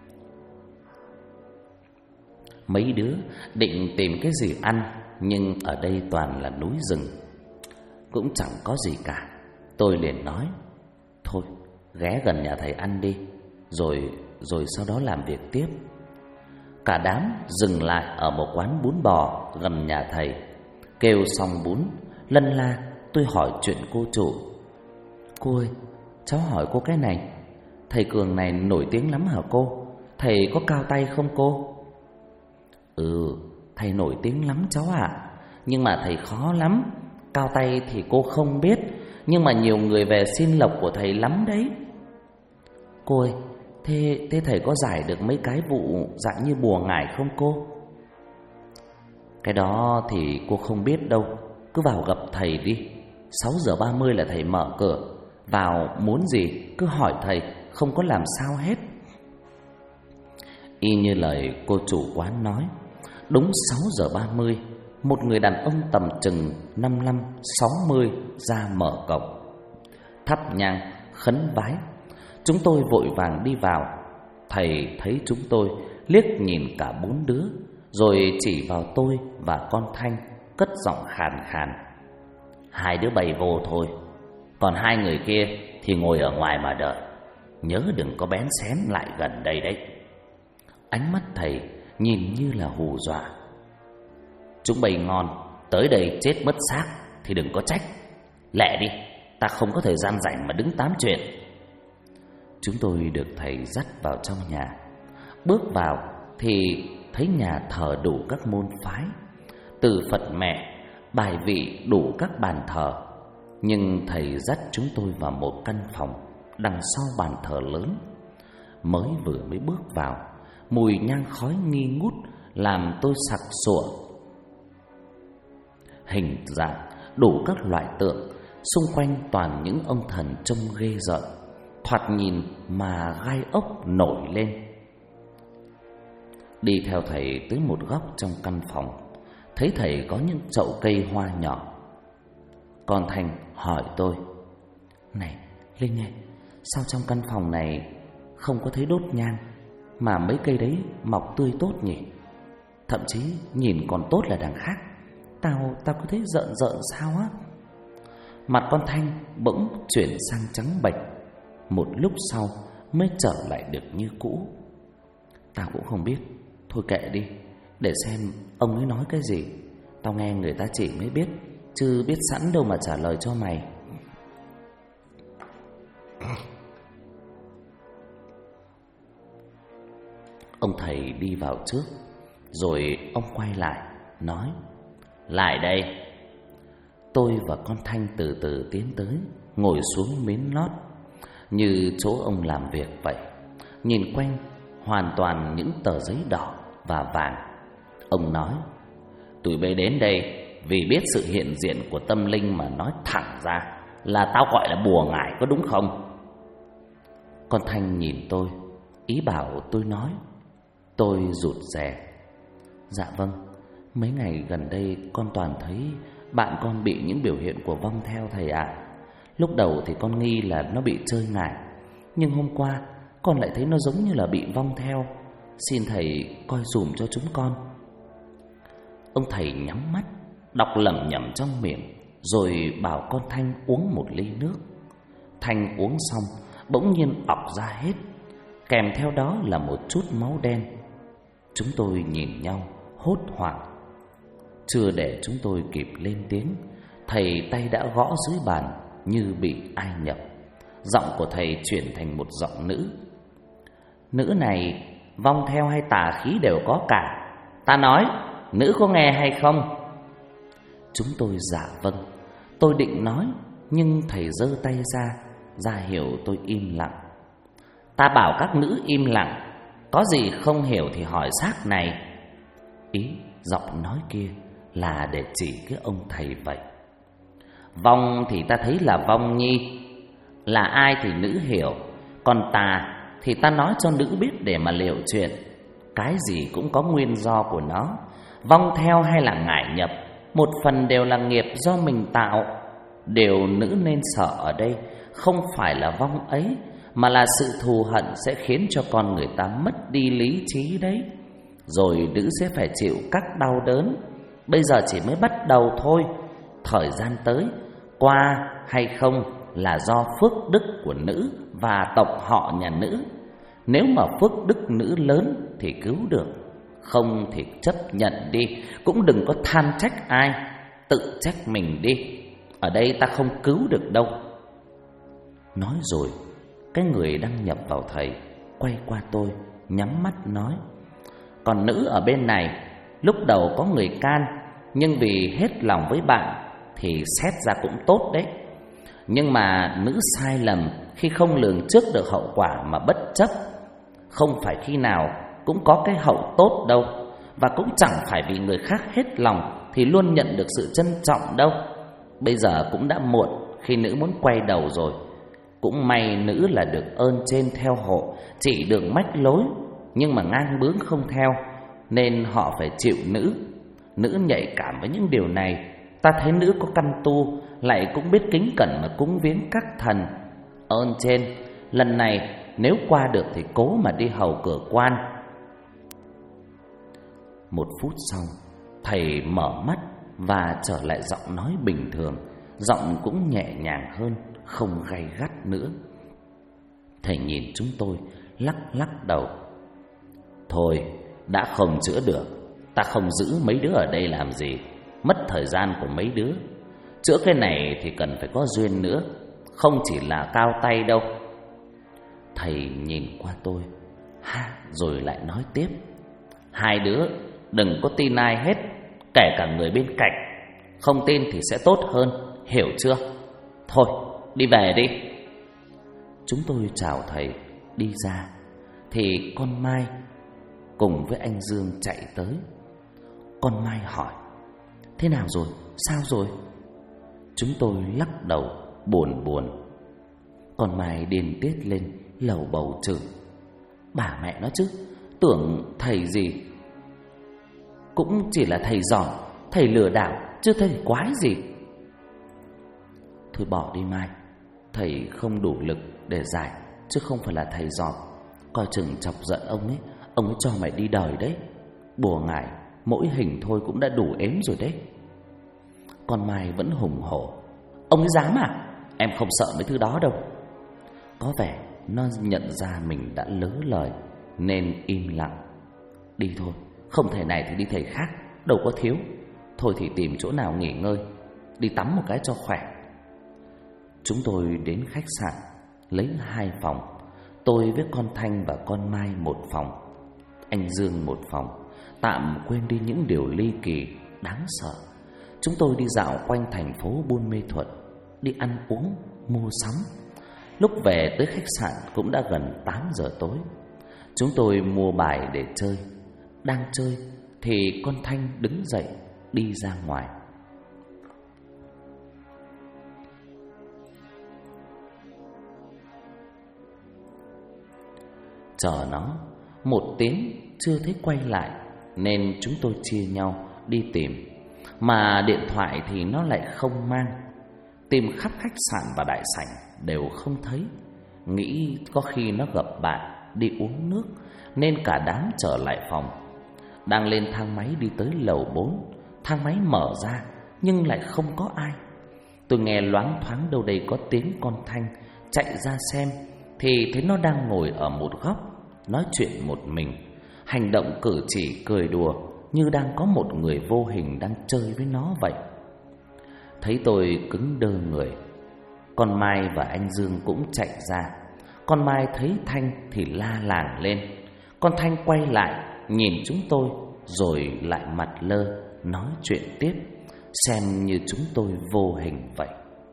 Mấy đứa định tìm cái gì ăn, nhưng ở đây toàn là núi rừng, cũng chẳng có gì cả. Tôi liền nói: "Thôi, ghé gần nhà thầy ăn đi, rồi sau đó làm việc tiếp." Cả đám dừng lại ở một quán bún bò gần nhà thầy. Kêu xong bún, lân la tôi hỏi chuyện cô chủ: "Cô ơi, cháu hỏi cô cái này, thầy Cường này nổi tiếng lắm hả cô? Thầy có cao tay không cô?" "Ừ, thầy nổi tiếng lắm cháu ạ, nhưng mà thầy khó lắm. cao tay thì cô không biết, nhưng mà nhiều người về xin lộc của thầy lắm đấy. Cô ơi, thế thầy có giải được mấy cái vụ dạng như bùa ngải không cô? Cái đó thì cô không biết đâu. Cứ vào gặp thầy đi. 6 giờ 30 là thầy mở cửa. Vào muốn gì cứ hỏi thầy, không có làm sao hết. Y như lời cô chủ quán nói. Đúng 6 giờ 30, một người đàn ông tầm chừng 55-60 ra mở cổng, thắp nhang khấn vái. Chúng tôi vội vàng đi vào. Thầy thấy chúng tôi, liếc nhìn cả 4 đứa, rồi chỉ vào tôi và con Thanh, cất giọng khàn khàn: "Hai đứa bày vô thôi, còn hai người kia thì ngồi ở ngoài mà đợi. Nhớ đừng có bén xén lại gần đây đấy." Ánh mắt thầy nhìn như là hù dọa. "Chúng bày ngon, tới đây chết mất xác thì đừng có trách. Lẹ đi, ta không có thời gian rảnh mà đứng tám chuyện." Chúng tôi được thầy dắt vào trong nhà. Bước vào thì thấy nhà thờ đủ các môn phái, từ Phật mẹ, bài vị đủ các bàn thờ. Nhưng thầy dắt chúng tôi vào một căn phòng đằng sau bàn thờ lớn. Vừa mới bước vào, mùi nhang khói nghi ngút làm tôi sặc sụa. Hình dạng đủ các loại tượng, xung quanh toàn những ông thần trông ghê rợn, thoạt nhìn mà gai ốc nổi lên. Đi theo thầy tới một góc trong căn phòng, thấy thầy có những chậu cây hoa nhỏ. Con Thành hỏi tôi: "Này Linh ơi, sao trong căn phòng này không có thấy đốt nhang, mà mấy cây đấy mọc tươi tốt nhỉ? Thậm chí nhìn còn tốt là đằng khác. Tao cứ thấy rợn rợn sao á." Mặt con Thanh bỗng chuyển sang trắng bệch, một lúc sau mới trở lại được như cũ. "Tao cũng không biết, thôi kệ đi, để xem ông ấy nói cái gì. Tao nghe người ta chỉ mới biết, chứ biết sẵn đâu mà trả lời cho mày." Ông thầy đi vào trước, rồi ông quay lại nói: "Lại đây." Tôi và con Thanh từ từ tiến tới, ngồi xuống miếng lót như chỗ ông làm việc vậy. Nhìn quanh hoàn toàn những tờ giấy đỏ và vàng. Ông nói: "Tụi bay đến đây vì biết sự hiện diện của tâm linh, mà nói thẳng ra là tao gọi là bùa ngải, có đúng không?" Con Thanh nhìn tôi, ý bảo tôi nói. Tôi rụt rè: "Dạ vâng, mấy ngày gần đây con toàn thấy bạn con bị những biểu hiện của vong theo thầy ạ. Lúc đầu thì con nghi là nó bị chơi ngải, nhưng hôm qua con lại thấy nó giống như là bị vong theo. Xin thầy coi dùm cho chúng con." Ông thầy nhắm mắt, đọc lẩm nhẩm trong miệng, rồi bảo con Thanh uống một ly nước. Thanh uống xong bỗng nhiên ọc ra hết, kèm theo đó là một chút máu đen. Chúng tôi nhìn nhau hốt hoảng. Chưa để chúng tôi kịp lên tiếng, thầy tay đã gõ dưới bàn như bị ai nhập. Giọng của thầy chuyển thành một giọng nữ: "Nữ này vong theo hay tà khí đều có cả. Ta nói, nữ có nghe hay không?" Chúng tôi dạ vâng. Tôi định nói, nhưng thầy giơ tay ra hiệu tôi im lặng. "Ta bảo các nữ im lặng, có gì không hiểu thì hỏi xác này." Ý giọng nói kia là để chỉ cái ông thầy vậy. Vong thì ta thấy là vong nhi, là ai thì nữ hiểu. Còn tà thì ta nói cho nữ biết để mà liệu chuyện. Cái gì cũng có nguyên do của nó. Vong theo hay là ngải nhập, một phần đều là nghiệp do mình tạo. Điều nữ nên sợ ở đây không phải là vong ấy, mà là sự thù hận sẽ khiến cho con người ta mất đi lý trí đấy. Rồi nữ sẽ phải chịu các đau đớn. Bây giờ chỉ mới bắt đầu thôi. Thời gian tới, qua hay không là do phước đức của nữ và tộc họ nhà nữ. Nếu mà phước đức nữ lớn thì cứu được, không thì chấp nhận đi. Cũng đừng có than trách ai, tự trách mình đi. Ở đây ta không cứu được đâu." Nói rồi, cái người đang nhập vào thầy quay qua tôi, nhắm mắt nói: "Còn nữ ở bên này, lúc đầu có người can, nhưng vì hết lòng với bạn, thì xét ra cũng tốt đấy. Nhưng mà nữ sai lầm khi không lường trước được hậu quả mà bất chấp. Không phải khi nào cũng có cái hậu tốt đâu, và cũng chẳng phải vì người khác hết lòng thì luôn nhận được sự trân trọng đâu. Bây giờ cũng đã muộn khi nữ muốn quay đầu rồi. Cũng may nữ là được ơn trên theo hộ, chỉ đường mách lối, nhưng mà ngang bướng không theo, nên họ phải chịu nữ. Nữ nhạy cảm với những điều này. Ta thấy nữ có căn tu, lại cũng biết kính cẩn mà cúng viếng các thần. Ơn trên, lần này nếu qua được thì cố mà đi hầu cửa quan. Một phút sau, thầy mở mắt và trở lại giọng nói bình thường. Giọng cũng nhẹ nhàng hơn, không gay gắt nữa. Thầy nhìn chúng tôi, lắc lắc đầu. Thôi, đã không chữa được, ta không giữ mấy đứa ở đây làm gì, mất thời gian của mấy đứa. Chữa cái này thì cần phải có duyên nữa, không chỉ là cao tay đâu. Thầy nhìn qua tôi, rồi lại nói tiếp. Hai đứa đừng có tin ai hết, kể cả người bên cạnh. Không tin thì sẽ tốt hơn, hiểu chưa? Thôi, đi về đi. Chúng tôi chào thầy, đi ra. Thì con Mai cùng với anh Dương chạy tới. Con Mai hỏi: thế nào rồi? Sao rồi? Chúng tôi lắc đầu buồn buồn. Con Mai điên tiết lên, lầu bầu chửi: bà mẹ nó chứ, tưởng thầy gì cũng chỉ là thầy giỏi, thầy lừa đảo, chứ thầy quái gì. Thôi bỏ đi Mai, thầy không đủ lực để giải, chứ không phải là thầy giỏi. Coi chừng chọc giận ông ấy cho mày đi đời đấy. Bùa ngải mỗi hình thôi cũng đã đủ ếm rồi đấy. Con Mai vẫn hùng hổ: ông ấy dám à? Em không sợ mấy thứ đó đâu. Có vẻ nó nhận ra mình đã lỡ lời nên im lặng. Đi thôi, không thể này thì đi thầy khác, đâu có thiếu. Thôi thì tìm chỗ nào nghỉ ngơi, đi tắm một cái cho khỏe. Chúng tôi đến khách sạn, lấy 2 phòng. Tôi với con Thanh và con Mai 1 phòng, anh Dương 1 phòng. Tạm quên đi những điều ly kỳ, đáng sợ. Chúng tôi đi dạo quanh thành phố Buôn Mê Thuột, đi ăn uống, mua sắm. Lúc về tới khách sạn cũng đã gần 8 giờ tối. Chúng tôi mua bài để chơi. Đang chơi thì con Thanh đứng dậy đi ra ngoài. Chờ nó 1 tiếng chưa thấy quay lại, nên chúng tôi chia nhau đi tìm. Mà điện thoại thì nó lại không mang. Tìm khắp khách sạn và đại sảnh đều không thấy. Nghĩ có khi nó gặp bạn đi uống nước, nên cả đám trở lại phòng. Đang lên thang máy đi tới lầu 4, thang máy mở ra nhưng lại không có ai. Tôi nghe loáng thoáng đâu đây có tiếng con Thanh. Chạy ra xem thì thấy nó đang ngồi ở một góc, nói chuyện một mình. Hành động cử chỉ cười đùa như đang có một người vô hình đang chơi với nó vậy. Thấy tôi cứng đơ người, con Mai và anh Dương cũng chạy ra. Con Mai thấy Thanh thì la làng lên. Con Thanh quay lại nhìn chúng tôi, rồi lại mặt lơ nói chuyện tiếp, xem như chúng tôi vô hình vậy.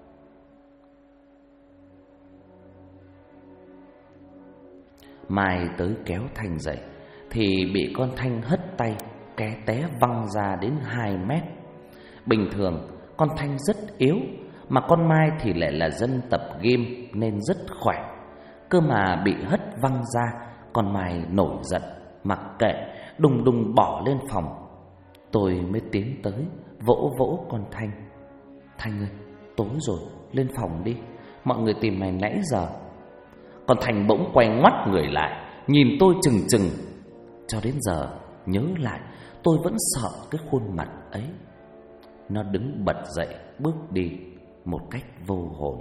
Mai tới kéo Thanh dậy thì bị con Thanh hất tay, ké té văng ra đến 2 mét. Bình thường con Thanh rất yếu, mà con Mai thì lại là dân tập gym nên rất khỏe. Cơ mà bị hất văng ra, con Mai nổi giận, mặc kệ, đùng đùng bỏ lên phòng. Tôi mới tiến tới, vỗ vỗ con Thanh. Thanh ơi, tối rồi, lên phòng đi, mọi người tìm mày nãy giờ. Con Thanh bỗng quay ngoắt người lại, nhìn tôi chừng chừng. Cho đến giờ nhớ lại, tôi vẫn sợ cái khuôn mặt ấy. Nó đứng bật dậy, bước đi một cách vô hồn.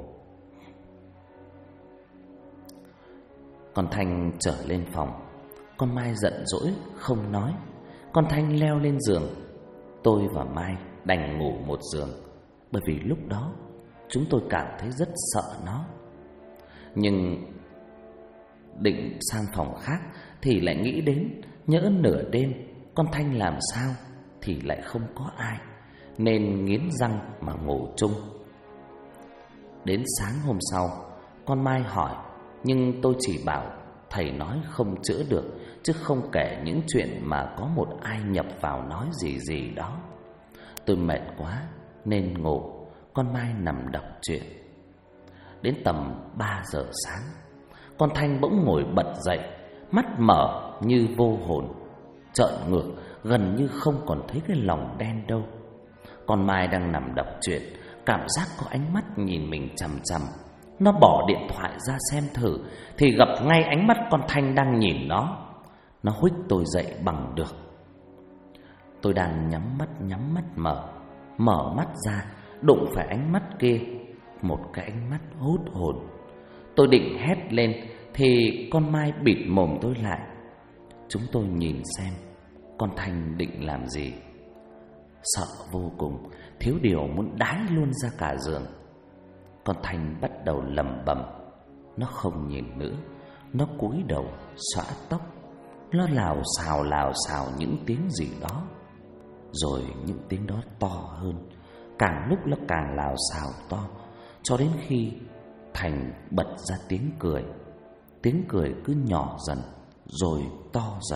Con Thanh trở lên phòng. Con Mai giận dỗi không nói. Con Thanh leo lên giường. Tôi và Mai đành ngủ một giường, bởi vì lúc đó chúng tôi cảm thấy rất sợ nó. Nhưng định sang phòng khác thì lại nghĩ đến nhỡ nửa đêm con Thanh làm sao thì lại không có ai, nên nghiến răng mà ngủ chung. Đến sáng hôm sau, con Mai hỏi, nhưng tôi chỉ bảo thầy nói không chữa được, chứ không kể những chuyện mà có một ai nhập vào nói gì đó. Tôi mệt quá nên ngủ, con Mai nằm đọc truyện. Đến tầm 3 giờ sáng, con Thanh bỗng ngồi bật dậy, mắt mở như vô hồn, trợn ngược, gần như không còn thấy cái lòng đen đâu. Con Mai đang nằm đọc truyện, cảm giác có ánh mắt nhìn mình chằm chằm. Nó bỏ điện thoại ra xem thử thì gặp ngay ánh mắt con Thanh đang nhìn nó. Nó huých tôi dậy bằng được. Tôi đang nhắm mắt mở mắt ra, đụng phải ánh mắt kia, một cái ánh mắt hút hồn. Tôi định hét lên thì con Mai bịt mồm tôi lại. Chúng tôi nhìn xem con Thanh định làm gì. Sợ vô cùng, thiếu điều muốn đái luôn ra cả giường. Con Thanh bắt đầu lẩm bẩm. Nó không nhìn nữa, nó cúi đầu xõa tóc. Nó lào xào những tiếng gì đó. Rồi những tiếng đó to hơn, càng lúc nó càng lào xào to, cho đến khi Thành bật ra tiếng cười. Tiếng cười cứ nhỏ dần, rồi to dần.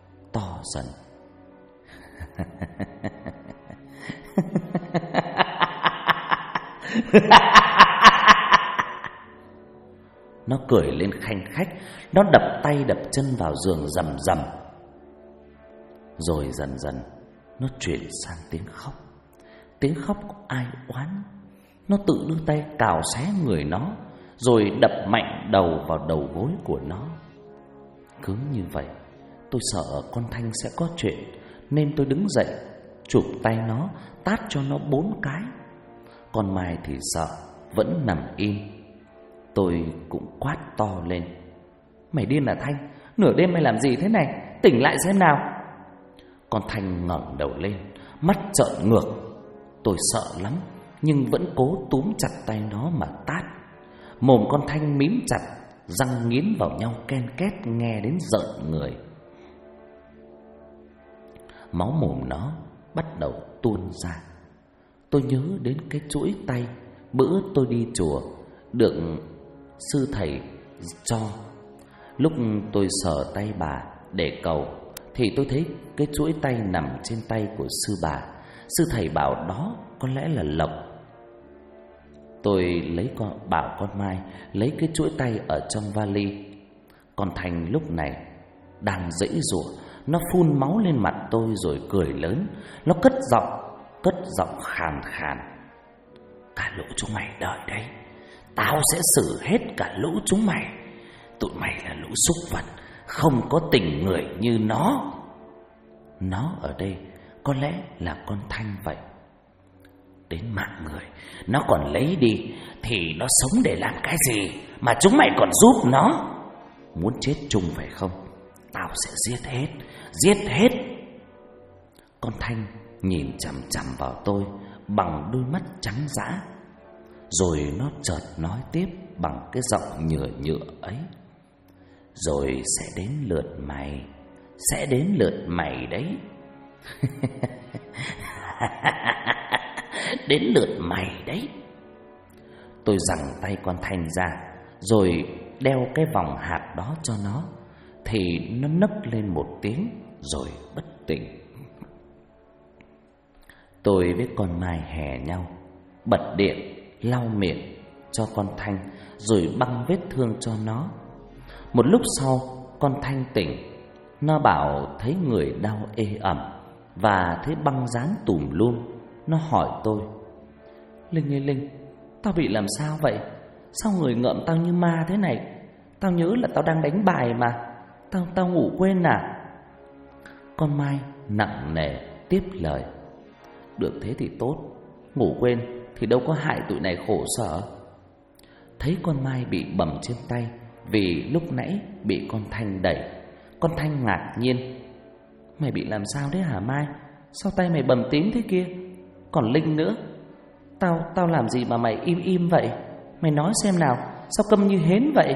Nó cười lên khanh khách, nó đập tay đập chân vào giường rầm rầm. Rồi dần dần nó chuyển sang tiếng khóc. Tiếng khóc ai oán. Nó tự đưa tay cào xé người nó, rồi đập mạnh đầu vào đầu gối của nó. Cứ như vậy, tôi sợ con Thanh sẽ có chuyện, nên tôi đứng dậy, chụp tay nó, tát cho nó 4 cái. Con Mai thì sợ, vẫn nằm im. Tôi cũng quát to lên. Mày điên à Thanh? Nửa đêm mày làm gì thế này? Tỉnh lại xem nào. Con Thanh ngẩng đầu lên, mắt trợn ngược. Tôi sợ lắm, nhưng vẫn cố túm chặt tay nó mà tát. Mồm con Thanh mím chặt, răng nghiến vào nhau ken két nghe đến rợn người. Máu mồm nó bắt đầu tuôn ra. Tôi nhớ đến cái chuỗi tay bữa tôi đi chùa được sư thầy cho. Lúc tôi sờ tay bà để cầu thì tôi thấy cái chuỗi tay nằm trên tay của sư bà. Sư thầy bảo đó có lẽ là lộc. Tôi bảo con Mai lấy cái chuỗi tay ở trong vali. Con Thành lúc này đang giãy giụa, nó phun máu lên mặt tôi rồi cười lớn. Nó cất giọng khàn khàn. Cả lũ chúng mày đợi đấy, tao sẽ xử hết cả lũ chúng mày. Tụi mày là lũ súc vật, không có tình người như nó. Nó ở đây có lẽ là con Thanh vậy. Đến mạng người nó còn lấy đi thì nó sống để làm cái gì mà chúng mày còn giúp nó? Muốn chết chung phải không? Tao sẽ giết hết. Con Thanh nhìn chằm chằm vào tôi bằng đôi mắt trắng dã. Rồi nó chợt nói tiếp bằng cái giọng nhựa ấy. Rồi sẽ đến lượt mày đấy. Đến lượt mày đấy. Tôi giằng tay con Thanh ra, rồi đeo cái vòng hạt đó cho nó. Thì nó nấc lên một tiếng rồi bất tỉnh. Tôi với con Mai hè nhau, bật điện, lau miệng cho con Thanh, rồi băng vết thương cho nó. Một lúc sau, con Thanh tỉnh. Nó bảo thấy người đau ê ẩm và thấy băng dán tùm lum. Nó hỏi tôi: Linh ơi Linh, tao bị làm sao vậy? Sao người ngợm tao như ma thế này? Tao nhớ là tao đang đánh bài mà. Tao ngủ quên à? Con Mai nặng nề tiếp lời: Được thế thì tốt, ngủ quên thì đâu có hại tụi này khổ sở. Thấy con Mai bị bầm trên tay vì lúc nãy bị con Thanh đẩy, con Thanh ngạc nhiên: Mày bị làm sao đấy hả Mai? Sao tay mày bầm tím thế kia? Còn Linh nữa, tao làm gì mà mày im vậy? Mày nói xem nào, sao câm như hến vậy?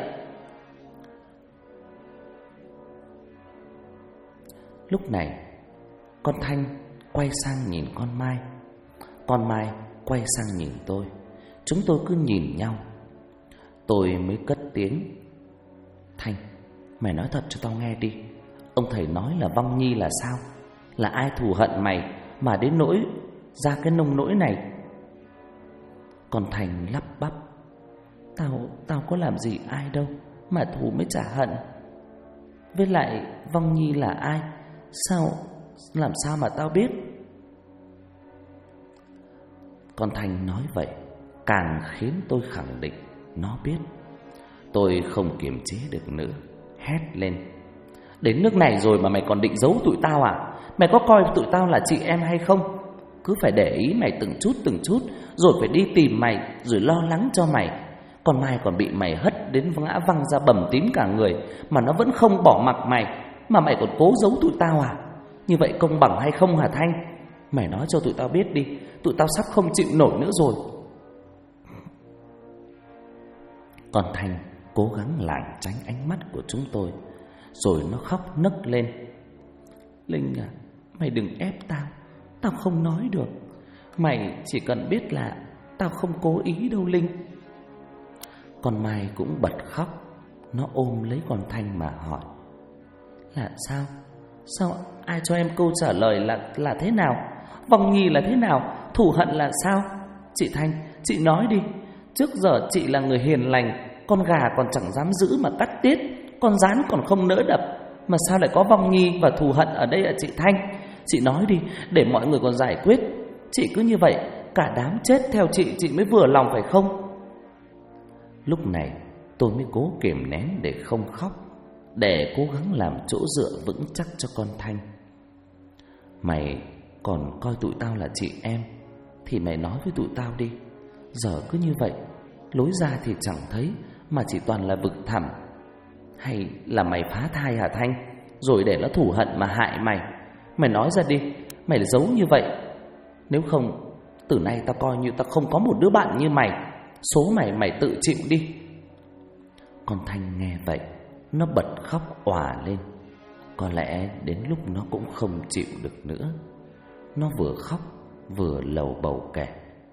Lúc này con Thanh quay sang nhìn con Mai. Con Mai quay sang nhìn tôi. Chúng tôi cứ nhìn nhau. Tôi mới cất tiếng: Thanh, mày nói thật cho tao nghe đi. Ông thầy nói là Vong Nhi là sao? Là ai thù hận mày mà đến nỗi ra cái nông nỗi này? Con Thành lắp bắp: Tao có làm gì ai đâu mà thù mới trả hận. Với lại Vong Nhi là ai? Làm sao mà tao biết? Con Thành nói vậy càng khiến tôi khẳng định nó biết. Tôi không kiềm chế được nữa, hét lên: Đến nước này rồi mà mày còn định giấu tụi tao à? Mày có coi tụi tao là chị em hay không? Cứ phải để ý mày từng chút, rồi phải đi tìm mày, rồi lo lắng cho mày. Còn Mai còn bị mày hất đến ngã văng ra bầm tím cả người, mà nó vẫn không bỏ mặc mày. Mà mày còn cố giấu tụi tao à? Như vậy công bằng hay không hả Thanh? Mày nói cho tụi tao biết đi, tụi tao sắp không chịu nổi nữa rồi. Còn Thanh cố gắng lảng tránh ánh mắt của chúng tôi, rồi nó khóc nấc lên: Linh à, mày đừng ép tao. Tao không nói được. Mày chỉ cần biết là tao không cố ý đâu Linh. Con Mai cũng bật khóc. Nó ôm lấy con Thanh mà hỏi: Là sao? Sao ai cho em câu trả lời là thế nào? Vong Nhi là thế nào? Thù hận là sao? Chị Thanh, chị nói đi. Trước giờ chị là người hiền lành, con gà còn chẳng dám giữ mà cắt tiết, con rán còn không nỡ đập, mà sao lại có Vong Nhi và thù hận ở đây ạ chị Thanh? Chị nói đi, để mọi người còn giải quyết. Chị cứ như vậy, cả đám chết theo chị mới vừa lòng phải không? Lúc này tôi mới cố kiềm nén để không khóc, để cố gắng làm chỗ dựa vững chắc cho con Thanh. Mày còn coi tụi tao là chị em thì mày nói với tụi tao đi. Giờ cứ như vậy, lối ra thì chẳng thấy, mà chỉ toàn là vực thẳm. Hay là mày phá thai hả Thanh? Rồi để nó thù hận mà hại mày? Mày nói ra đi, mày giấu như vậy. Nếu không, từ nay tao coi như tao không có một đứa bạn như mày. Số mày tự chịu đi. Con Thanh nghe vậy, nó bật khóc òa lên. Có lẽ đến lúc nó cũng không chịu được nữa. Nó vừa khóc vừa lầu bầu kể: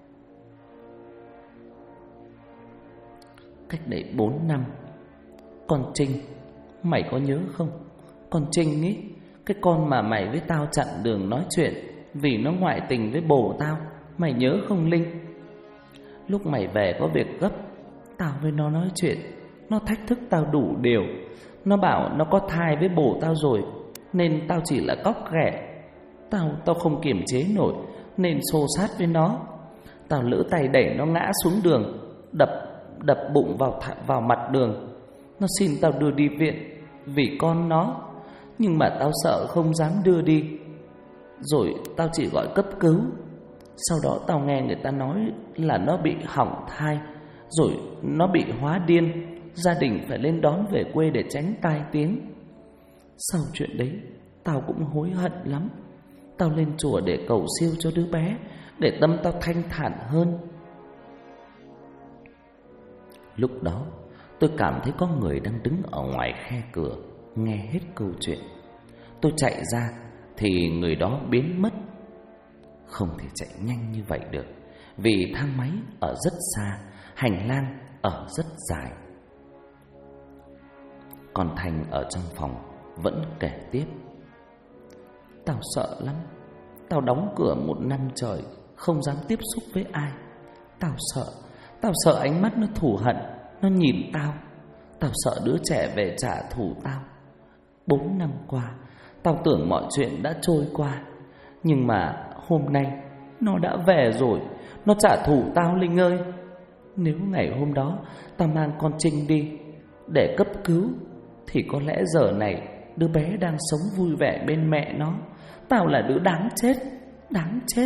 Cách đây 4 năm, con Trinh, mày có nhớ không? Con Trinh ý, cái con mà mày với tao chặn đường nói chuyện vì nó ngoại tình với bồ tao, mày nhớ không Linh? Lúc mày về có việc gấp, tao với nó nói chuyện, nó thách thức tao đủ điều. Nó bảo nó có thai với bồ tao rồi, nên tao chỉ là cóc ghẻ. Tao không kiềm chế nổi nên xô sát với nó. Tao lỡ tay đẩy nó ngã xuống đường, đập bụng vào mặt đường. Nó xin tao đưa đi viện vì con nó, nhưng mà tao sợ không dám đưa đi. Rồi tao chỉ gọi cấp cứu. Sau đó tao nghe người ta nói là nó bị hỏng thai, rồi nó bị hóa điên. Gia đình phải lên đón về quê để tránh tai tiếng. Sau chuyện đấy, tao cũng hối hận lắm. Tao lên chùa để cầu siêu cho đứa bé, để tâm tao thanh thản hơn. Lúc đó tôi cảm thấy có người đang đứng ở ngoài khe cửa, nghe hết câu chuyện. Tôi chạy ra thì người đó biến mất. Không thể chạy nhanh như vậy được, vì thang máy ở rất xa, hành lang ở rất dài. Còn Thành ở trong phòng vẫn kể tiếp: Tao sợ lắm. Tao đóng cửa 1 năm trời, không dám tiếp xúc với ai. Tao sợ ánh mắt nó thù hận, nó nhìn tao. Tao sợ đứa trẻ về trả thù tao. 4 năm qua, tao tưởng mọi chuyện đã trôi qua, nhưng mà hôm nay nó đã về rồi. Nó trả thù tao Linh ơi. Nếu ngày hôm đó tao mang con Trinh đi để cấp cứu, thì có lẽ giờ này đứa bé đang sống vui vẻ bên mẹ nó. Tao là đứa đáng chết, đáng chết.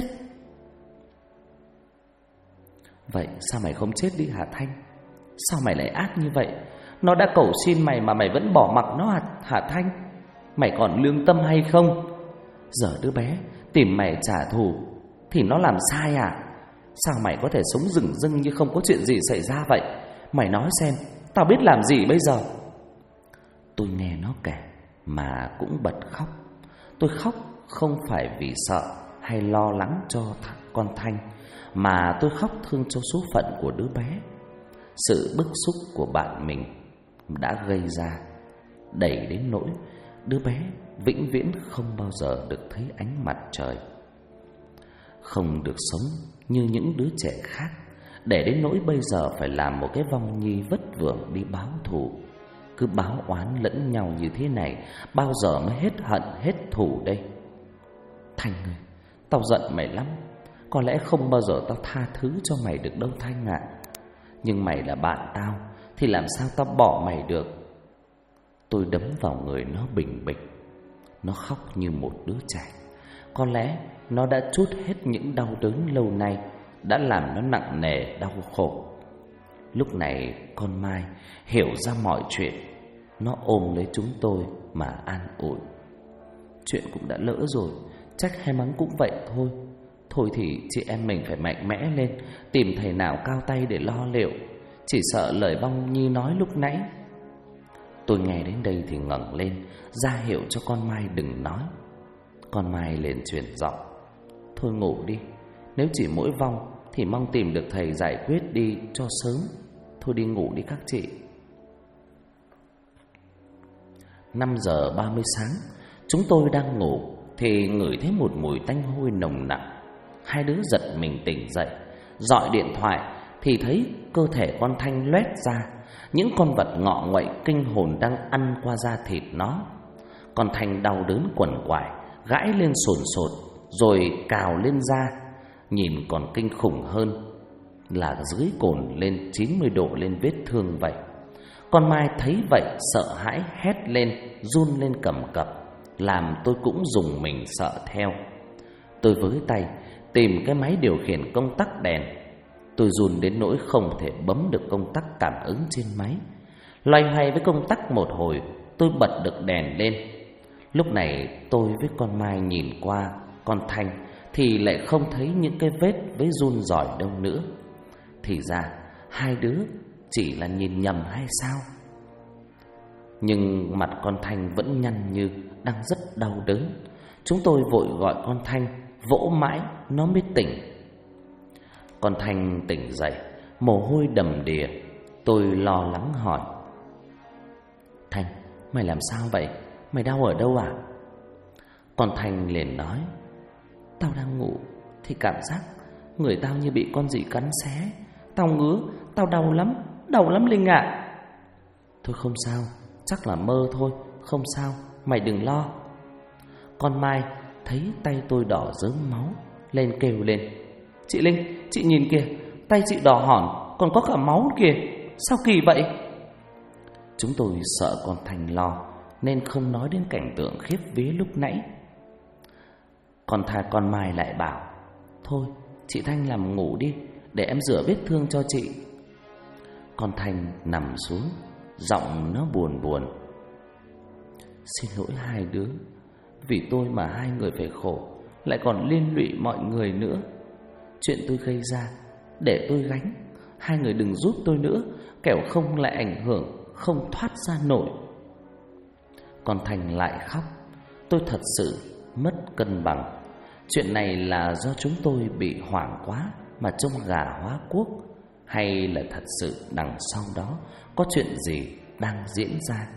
Vậy sao mày không chết đi hả Thanh? Sao mày lại ác như vậy? Nó đã cầu xin mày mà mày vẫn bỏ mặc nó hả Thanh? Mày còn lương tâm hay không? Giờ đứa bé tìm mày trả thù thì nó làm sai à? Sao mày có thể sống rừng rưng như không có chuyện gì xảy ra vậy? Mày nói xem, tao biết làm gì bây giờ? Tôi nghe nó kể mà cũng bật khóc. Tôi khóc không phải vì sợ hay lo lắng cho con Thanh, mà tôi khóc thương cho số phận của đứa bé. Sự bức xúc của bạn mình đã gây ra, đẩy đến nỗi đứa bé vĩnh viễn không bao giờ được thấy ánh mặt trời, không được sống như những đứa trẻ khác, để đến nỗi bây giờ phải làm một cái vong nhi vất vưởng đi báo thù. Cứ báo oán lẫn nhau như thế này, bao giờ mới hết hận hết thù đây? Thanh ơi, tao giận mày lắm. Có lẽ không bao giờ tao tha thứ cho mày được đâu Thanh ạ. Nhưng mày là bạn tao, thì làm sao tao bỏ mày được? Tôi đấm vào người nó bình bịch. Nó khóc như một đứa trẻ. Có lẽ nó đã trút hết những đau đớn lâu nay, đã làm nó nặng nề đau khổ. Lúc này con Mai hiểu ra mọi chuyện. Nó ôm lấy chúng tôi mà an ủi. Chuyện cũng đã lỡ rồi, trách hay mắng cũng vậy thôi. Thôi thì chị em mình phải mạnh mẽ lên, tìm thầy nào cao tay để lo liệu. Chỉ sợ lời vong nhi nói lúc nãy. Tôi nghe đến đây thì ngẩng lên, ra hiệu cho con Mai đừng nói. Con Mai liền chuyển giọng: thôi ngủ đi, nếu chỉ mỗi vong thì mong tìm được thầy giải quyết đi cho sớm. Thôi đi ngủ đi các chị. 5 giờ 30 sáng, chúng tôi đang ngủ thì ngửi thấy một mùi tanh hôi nồng nặc. Hai đứa giật mình tỉnh dậy, dọi điện thoại thì thấy cơ thể con Thanh loét ra, những con vật ngọ nguậy kinh hồn đang ăn qua da thịt nó. Con Thanh đau đớn quằn quại, gãi lên sồn sột rồi cào lên da. Nhìn còn kinh khủng hơn là dưới cồn lên 90 độ lên vết thương vậy. Con Mai thấy vậy sợ hãi hét lên, run lên cầm cập, làm tôi cũng rùng mình sợ theo. Tôi với tay tìm cái máy điều khiển công tắc đèn. Tôi run đến nỗi không thể bấm được công tắc cảm ứng trên máy. Loay hoay với công tắc một hồi, tôi bật được đèn lên. Lúc này tôi với con Mai nhìn qua con Thanh thì lại không thấy những cái vết với run rỏi đâu nữa. Thì ra hai đứa chỉ là nhìn nhầm hay sao? Nhưng mặt con Thanh vẫn nhăn như đang rất đau đớn. Chúng tôi vội gọi con Thanh, vỗ mãi nó mới tỉnh. Con Thanh tỉnh dậy, mồ hôi đầm đìa. Tôi lo lắng hỏi: Thanh, mày làm sao vậy? Mày đau ở đâu à? Con Thanh liền nói: tao đang ngủ thì cảm giác người tao như bị con gì cắn xé. Tao ngứa, tao đau lắm Linh ạ. Thôi không sao, chắc là mơ thôi, không sao, mày đừng lo. Con Mai thấy tay tôi đỏ rớm máu, lên kêu lên: chị Linh, chị nhìn kìa, tay chị đỏ hỏn, còn có cả máu kìa, sao kỳ vậy? Chúng tôi sợ con Thanh lo nên không nói đến cảnh tượng khiếp vía lúc nãy. Con Mai lại bảo: thôi chị Thanh nằm ngủ đi, để em rửa vết thương cho chị. Con Thanh nằm xuống, giọng nó buồn buồn: xin lỗi hai đứa, vì tôi mà hai người phải khổ, lại còn liên lụy mọi người nữa. Chuyện tôi gây ra để tôi gánh, hai người đừng giúp tôi nữa, kẻo không lại ảnh hưởng, không thoát ra nổi. Con Thanh lại khóc. Tôi thật sự mất cân bằng. Chuyện này là do chúng tôi bị hoảng quá mà trông gà hóa cuốc, hay là thật sự đằng sau đó có chuyện gì đang diễn ra?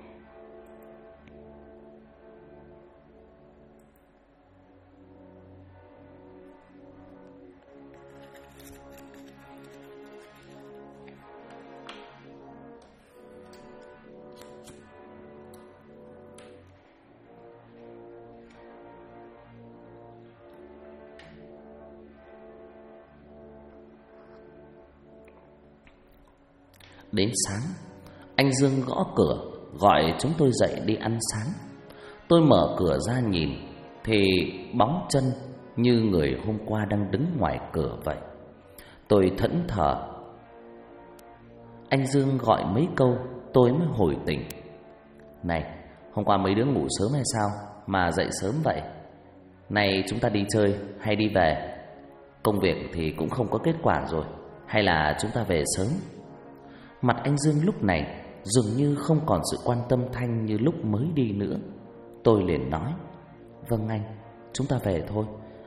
Đến sáng, anh Dương gõ cửa gọi chúng tôi dậy đi ăn sáng. Tôi mở cửa ra nhìn thì bóng chân như người hôm qua đang đứng ngoài cửa vậy. Tôi thẫn thờ. Anh Dương gọi mấy câu tôi mới hồi tỉnh. Này, hôm qua mấy đứa ngủ sớm hay sao mà dậy sớm vậy? Này, chúng ta đi chơi hay đi về? Công việc thì cũng không có kết quả rồi, hay là chúng ta về sớm? Mặt anh Dương lúc này dường như không còn sự quan tâm Thanh như lúc mới đi nữa. Tôi liền nói: vâng anh, chúng ta về thôi.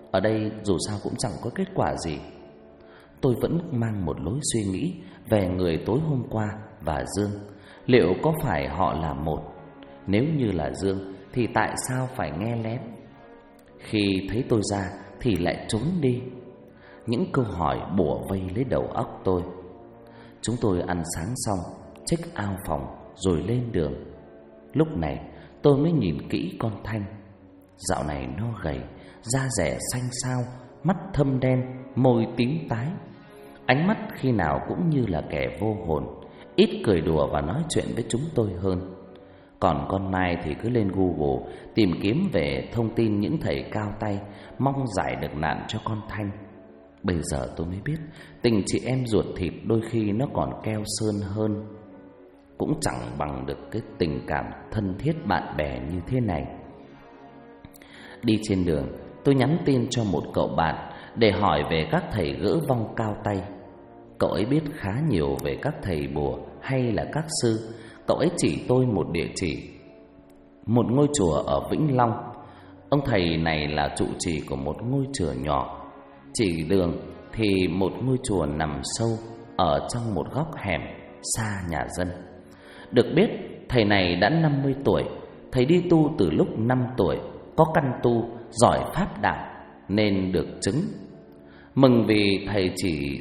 Ở đây dù sao cũng chẳng có kết quả gì. Tôi vẫn mang một lối suy nghĩ về người tối hôm qua và Dương. Liệu có phải họ là một? Nếu như là Dương thì tại sao phải nghe lén? Khi thấy tôi ra thì lại trốn đi. Những câu hỏi bủa vây lấy đầu óc tôi. Chúng tôi ăn sáng xong, check out phòng rồi lên đường. Lúc này tôi mới nhìn kỹ con Thanh. Dạo này nó gầy, da dẻ xanh xao, mắt thâm đen, môi tím tái. Ánh mắt khi nào cũng như là kẻ vô hồn, ít cười đùa và nói chuyện với chúng tôi hơn. Còn con Mai thì cứ lên Google tìm kiếm về thông tin những thầy cao tay, mong giải được nạn cho con Thanh. Bây giờ tôi mới biết tình chị em ruột thịt đôi khi nó còn keo sơn hơn. Cũng chẳng bằng được cái tình cảm thân thiết bạn bè như thế này. Đi trên đường, tôi nhắn tin cho một cậu bạn để hỏi về các thầy gỡ vong cao tay. Cậu ấy biết khá nhiều về các thầy bùa hay là các sư. Cậu ấy chỉ tôi một địa chỉ, một ngôi chùa ở Vĩnh Long. Ông thầy này là trụ trì của một ngôi chùa nhỏ. Chỉ đường thì một ngôi chùa nằm sâu ở trong một góc hẻm xa nhà dân. Được biết thầy này đã 50 tuổi. Thầy đi tu từ lúc 5 tuổi, có căn tu, giỏi pháp đạo nên được chứng. Mừng vì thầy chỉ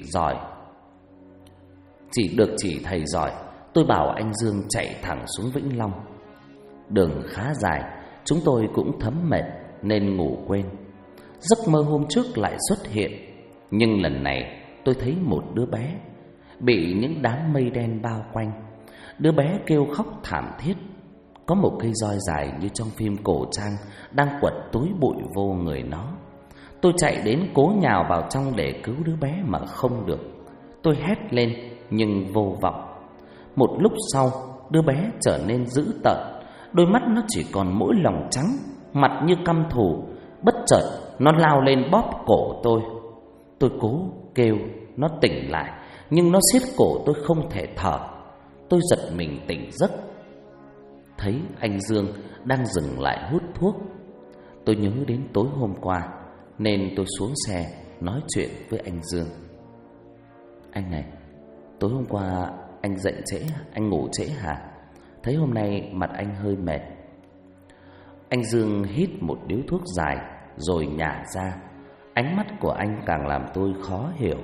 thầy giỏi. Tôi bảo anh Dương chạy thẳng xuống Vĩnh Long. Đường khá dài, chúng tôi cũng thấm mệt nên ngủ quên. Giấc mơ hôm trước lại xuất hiện, nhưng lần này tôi thấy một đứa bé bị những đám mây đen bao quanh. Đứa bé kêu khóc thảm thiết. Có một cây roi dài như trong phim cổ trang đang quật túi bụi vô người nó. Tôi chạy đến cố nhào vào trong để cứu đứa bé mà không được. Tôi hét lên nhưng vô vọng. Một lúc sau, đứa bé trở nên dữ tợn. Đôi mắt nó chỉ còn mỗi lòng trắng, mặt như căm thù. Bất chợt nó lao lên bóp cổ tôi. Tôi cố kêu nó tỉnh lại, nhưng nó siết cổ tôi không thể thở. Tôi giật mình tỉnh giấc, thấy anh Dương đang dừng lại hút thuốc. Tôi nhớ đến tối hôm qua nên tôi xuống xe nói chuyện với anh Dương. Anh này, tối hôm qua anh dậy trễ, anh ngủ trễ hả? Thấy hôm nay mặt anh hơi mệt. Anh Dương hít một điếu thuốc dài rồi nhả ra. Ánh mắt của anh càng làm tôi khó hiểu.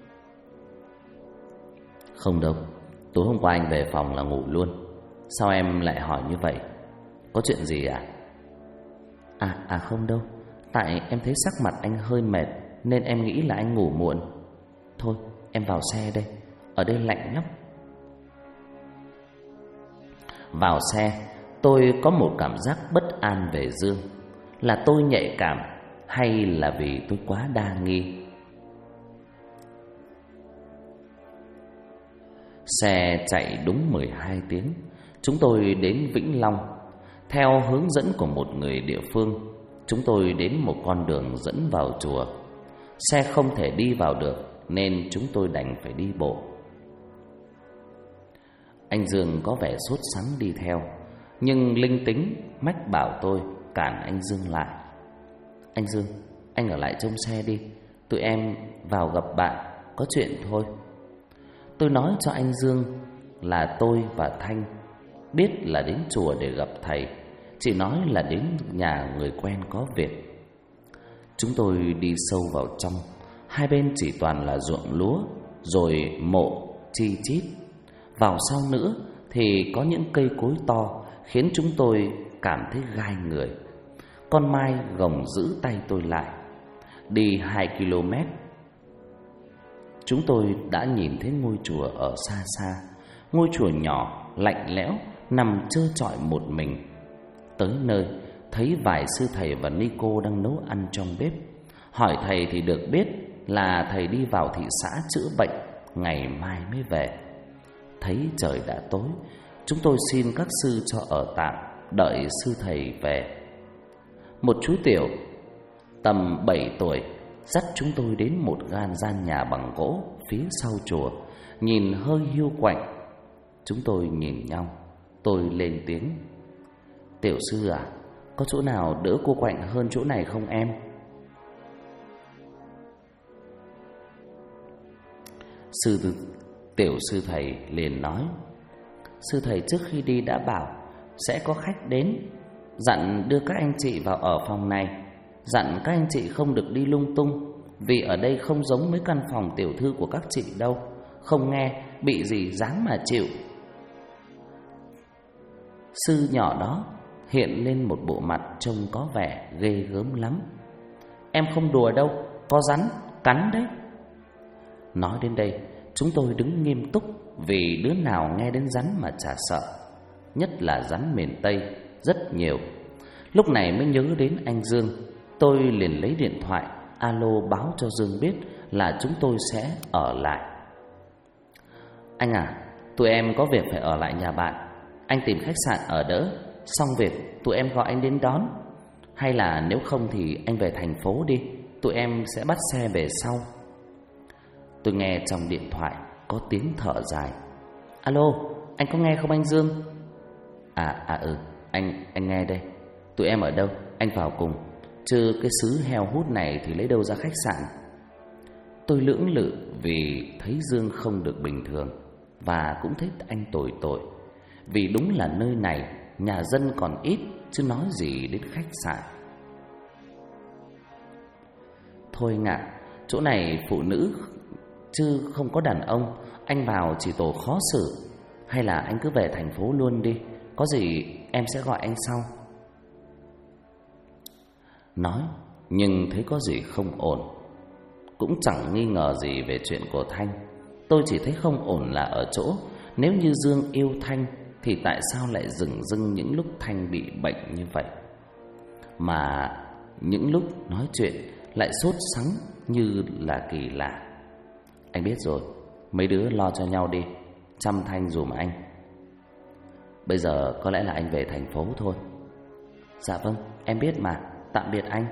Không đâu, tối hôm qua anh về phòng là ngủ luôn. Sao em lại hỏi như vậy? Có chuyện gì à? Không đâu. Tại em thấy sắc mặt anh hơi mệt nên em nghĩ là anh ngủ muộn. Thôi em vào xe đây, ở đây lạnh lắm. Vào xe, tôi có một cảm giác bất an về Dương. Là tôi nhạy cảm hay là vì tôi quá đa nghi? Xe chạy đúng 12 tiếng. Chúng tôi đến Vĩnh Long. Theo hướng dẫn của một người địa phương, chúng tôi đến một con đường dẫn vào chùa. Xe không thể đi vào được nên chúng tôi đành phải đi bộ. Anh Dương có vẻ sốt sắng đi theo, nhưng linh tính mách bảo tôi cản anh Dương lại. Anh Dương, anh ở lại trông xe đi, tụi em vào gặp bạn, có chuyện thôi. Tôi nói cho anh Dương là tôi và Thanh biết là đến chùa để gặp thầy, chỉ nói là đến nhà người quen có việc. Chúng tôi đi sâu vào trong. Hai bên chỉ toàn là ruộng lúa, rồi mộ chi chít. Vào sau nữa thì có những cây cối to khiến chúng tôi cảm thấy gai người. Con Mai gồng giữ tay tôi lại. Đi 2 km, chúng tôi đã nhìn thấy ngôi chùa ở xa xa. Ngôi chùa nhỏ, lạnh lẽo, nằm trơ trọi một mình. Tới nơi, thấy vài sư thầy và ni cô đang nấu ăn trong bếp. Hỏi thầy thì được biết là thầy đi vào thị xã chữa bệnh, ngày mai mới về. Thấy trời đã tối, chúng tôi xin các sư cho ở tạm, đợi sư thầy về. Một chú tiểu tầm 7 tuổi dắt chúng tôi đến một gian nhà bằng gỗ phía sau chùa, nhìn hơi hiu quạnh. Chúng tôi nhìn nhau, tôi lên tiếng. Tiểu sư à, có chỗ nào đỡ cô quạnh hơn chỗ này không em? Tiểu sư thầy liền nói: sư thầy trước khi đi đã bảo sẽ có khách đến, dặn đưa các anh chị vào ở phòng này, dặn các anh chị không được đi lung tung, vì ở đây không giống mấy căn phòng tiểu thư của các chị đâu, không nghe bị gì dáng mà chịu. Sư nhỏ đó hiện lên một bộ mặt trông có vẻ ghê gớm lắm. Em không đùa đâu, có rắn cắn đấy. Nói đến đây, chúng tôi đứng nghiêm túc, vì đứa nào nghe đến rắn mà chả sợ, nhất là rắn miền Tây rất nhiều. Lúc này mới nhớ đến anh Dương, tôi liền lấy điện thoại alo báo cho Dương biết là chúng tôi sẽ ở lại. Anh à, tụi em có việc phải ở lại nhà bạn, anh tìm khách sạn ở đỡ, xong việc tụi em gọi anh đến đón. Hay là nếu không thì anh về thành phố đi, tụi em sẽ bắt xe về sau. Tôi nghe trong điện thoại có tiếng thở dài. Alo, anh có nghe không anh Dương? Anh nghe đây. Tụi em ở đâu, anh vào cùng, chứ cái xứ heo hút này thì lấy đâu ra khách sạn. Tôi lưỡng lự vì thấy Dương không được bình thường, và cũng thấy anh tội, vì đúng là nơi này nhà dân còn ít, chứ nói gì đến khách sạn. Thôi ngạ, chỗ này phụ nữ chứ không có đàn ông, anh vào chỉ tổ khó xử. Hay là anh cứ về thành phố luôn đi, có gì em sẽ gọi anh sau. Nói nhưng thấy có gì không ổn. Cũng chẳng nghi ngờ gì về chuyện của Thanh. Tôi chỉ thấy không ổn là ở chỗ, nếu như Dương yêu Thanh thì tại sao lại dửng dưng những lúc Thanh bị bệnh như vậy, mà những lúc nói chuyện lại sốt sắng như là kỳ lạ. Anh biết rồi, mấy đứa lo cho nhau đi, chăm Thanh dùm anh. Bây giờ có lẽ là anh về thành phố thôi. Dạ vâng, em biết mà, tạm biệt anh.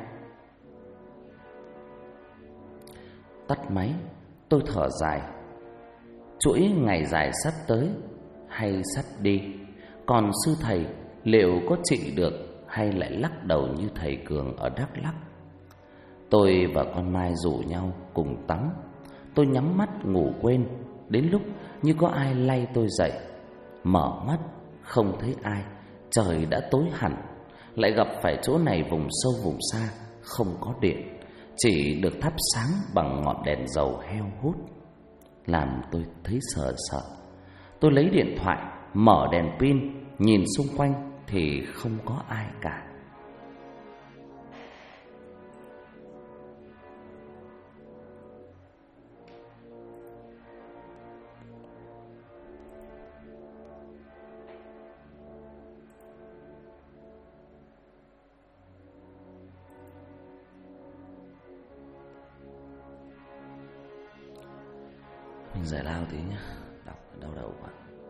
Tắt máy, tôi thở dài. Chuỗi ngày dài sắp tới hay sắp đi, còn sư thầy liệu có trị được hay lại lắc đầu như thầy Cường ở Đắk Lắk? Tôi và con Mai rủ nhau cùng tắm. Tôi nhắm mắt ngủ quên, đến lúc như có ai lay tôi dậy. Mở mắt không thấy ai, trời đã tối hẳn. Lại gặp phải chỗ này vùng sâu vùng xa, không có điện, chỉ được thắp sáng bằng ngọn đèn dầu heo hút, làm tôi thấy sợ. Tôi lấy điện thoại, mở đèn pin, nhìn xung quanh thì không có ai cả. Mình giải lao tí nhá, đọc đau đầu quá.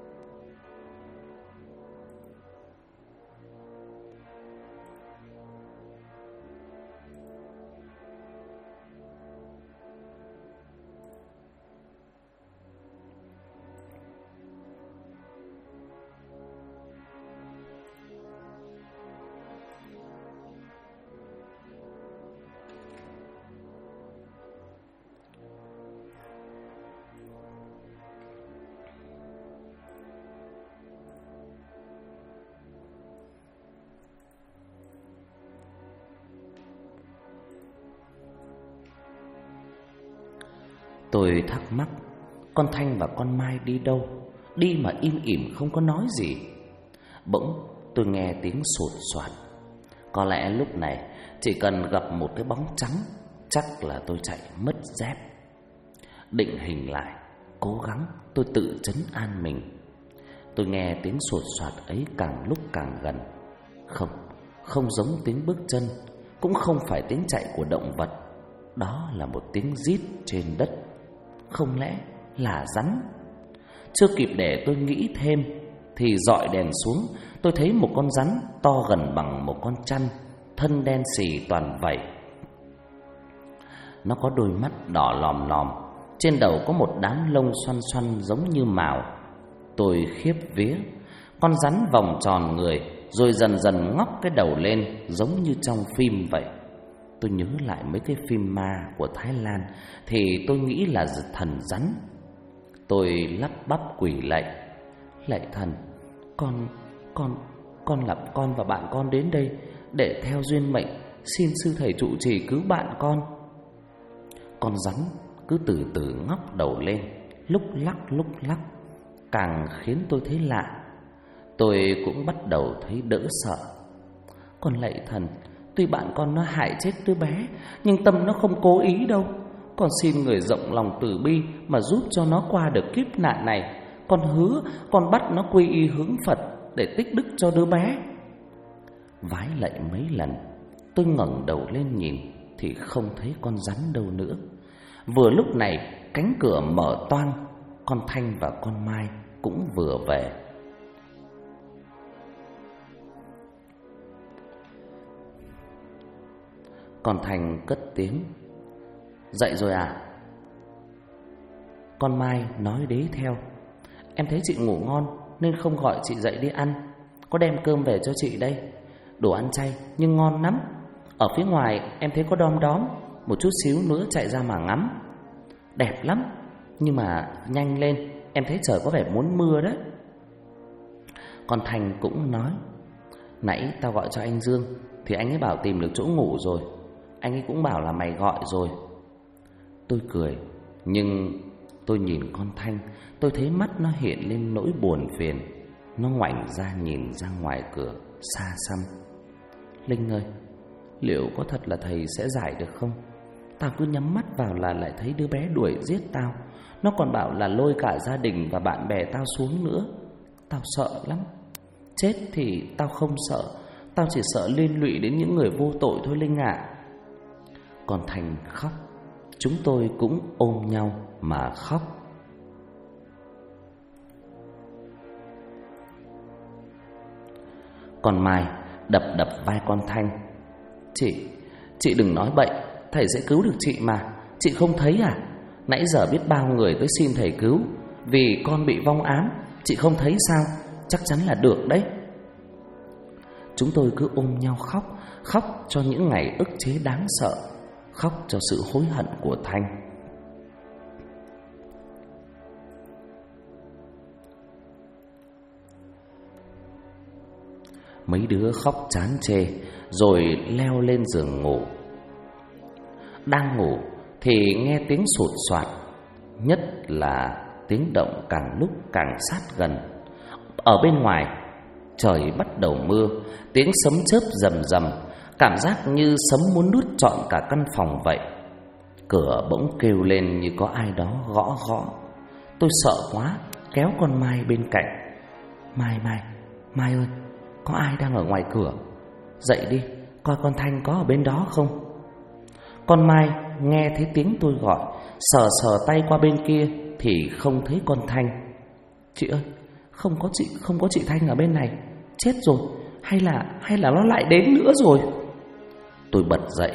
Tôi thắc mắc, con Thanh và con Mai đi đâu? Đi mà im ỉm không có nói gì. Bỗng tôi nghe tiếng sột soạt. Có lẽ lúc này chỉ cần gặp một cái bóng trắng, chắc là tôi chạy mất dép. Định hình lại, cố gắng tôi tự trấn an mình. Tôi nghe tiếng sột soạt ấy càng lúc càng gần. Không giống tiếng bước chân, cũng không phải tiếng chạy của động vật. Đó là một tiếng rít trên đất. Không lẽ là rắn? Chưa kịp để tôi nghĩ thêm thì dọi đèn xuống, tôi thấy một con rắn to gần bằng một con chăn, thân đen xì toàn vảy. Nó có đôi mắt đỏ lòm lòm, trên đầu có một đám lông xoăn xoăn giống như mào. Tôi khiếp vía. Con rắn vòng tròn người rồi dần dần ngóc cái đầu lên, giống như trong phim vậy. Tôi nhớ lại mấy cái phim ma của Thái Lan thì tôi nghĩ là thần rắn. Tôi lắp bắp quỳ lạy: Lạy thần, con là con và bạn con đến đây để theo duyên mệnh, xin sư thầy trụ trì cứu bạn con. Con rắn cứ từ từ ngóc đầu lên, lúc lắc, càng khiến tôi thấy lạ. Tôi cũng bắt đầu thấy đỡ sợ. Con lạy thần, tuy bạn con nó hại chết đứa bé, nhưng tâm nó không cố ý đâu. Con xin người rộng lòng từ bi mà giúp cho nó qua được kiếp nạn này. Con hứa con bắt nó quy y hướng Phật để tích đức cho đứa bé. Vái lạy mấy lần, tôi ngẩng đầu lên nhìn thì không thấy con rắn đâu nữa. Vừa lúc này cánh cửa mở toang, con Thanh và con Mai cũng vừa về. Con Thanh cất tiếng: Dậy rồi à? Con Mai nói đế theo: Em thấy chị ngủ ngon nên không gọi chị dậy đi ăn. Có đem cơm về cho chị đây. Đồ ăn chay nhưng ngon lắm. Ở phía ngoài em thấy có đom đóm, một chút xíu nữa chạy ra mà ngắm. Đẹp lắm, nhưng mà nhanh lên, em thấy trời có vẻ muốn mưa đấy. Con Thành cũng nói: Nãy tao gọi cho anh Dương thì anh ấy bảo tìm được chỗ ngủ rồi. Anh ấy cũng bảo là mày gọi rồi. Tôi cười, nhưng tôi nhìn con Thanh, tôi thấy mắt nó hiện lên nỗi buồn phiền. Nó ngoảnh ra nhìn ra ngoài cửa xa xăm. Linh ơi, liệu có thật là thầy sẽ giải được không? Tao cứ nhắm mắt vào là lại thấy đứa bé đuổi giết tao. Nó còn bảo là lôi cả gia đình và bạn bè tao xuống nữa. Tao sợ lắm. Chết thì tao không sợ, tao chỉ sợ liên lụy đến những người vô tội thôi Linh ạ. Còn Thành khóc. Chúng tôi cũng ôm nhau mà khóc. Còn Mai đập vai con Thanh: Chị đừng nói bậy, thầy sẽ cứu được chị mà. Chị không thấy à? Nãy giờ biết bao người tới xin thầy cứu vì con bị vong ám. Chị không thấy sao? Chắc chắn là được đấy. Chúng tôi cứ ôm nhau khóc. Khóc cho những ngày ức chế đáng sợ, khóc cho sự hối hận của Thanh. Mấy đứa khóc chán chê rồi leo lên giường ngủ. Đang ngủ thì nghe tiếng sột soạt, nhất là tiếng động càng lúc càng sát gần. Ở bên ngoài trời bắt đầu mưa, tiếng sấm chớp rầm rầm, cảm giác như sấm muốn nuốt trọn cả căn phòng vậy. Cửa bỗng kêu lên như có ai đó gõ gõ. Tôi sợ quá, kéo con Mai bên cạnh. Mai ơi, có ai đang ở ngoài cửa? Dậy đi, coi con Thanh có ở bên đó không. Con Mai nghe thấy tiếng tôi gọi, sờ tay qua bên kia thì không thấy con Thanh. Chị ơi, không có chị Thanh ở bên này. Chết rồi, hay là nó lại đến nữa rồi. Tôi bật dậy: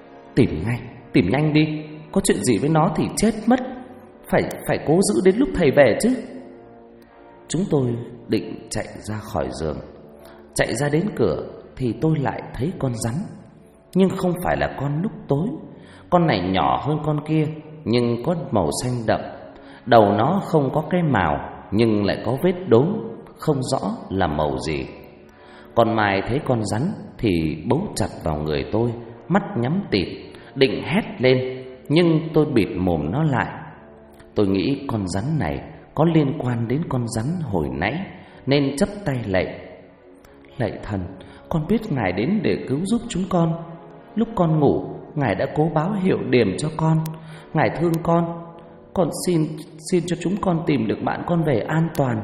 Tìm nhanh đi, có chuyện gì với nó thì chết mất. Phải cố giữ đến lúc thầy về chứ. Chúng tôi định chạy ra khỏi giường. Chạy ra đến cửa thì tôi lại thấy con rắn. Nhưng không phải là con lúc tối. Con này nhỏ hơn con kia, nhưng có màu xanh đậm. Đầu nó không có cái mào, nhưng lại có vết đốm, không rõ là màu gì. Con Mai thấy con rắn thì bấu chặt vào người tôi, mắt nhắm tịt, định hét lên, nhưng tôi bịt mồm nó lại. Tôi nghĩ con rắn này có liên quan đến con rắn hồi nãy, nên chắp tay lạy: Lạy thần, con biết Ngài đến để cứu giúp chúng con. Lúc con ngủ, Ngài đã cố báo hiệu điểm cho con. Ngài thương con xin cho chúng con tìm được bạn con về an toàn.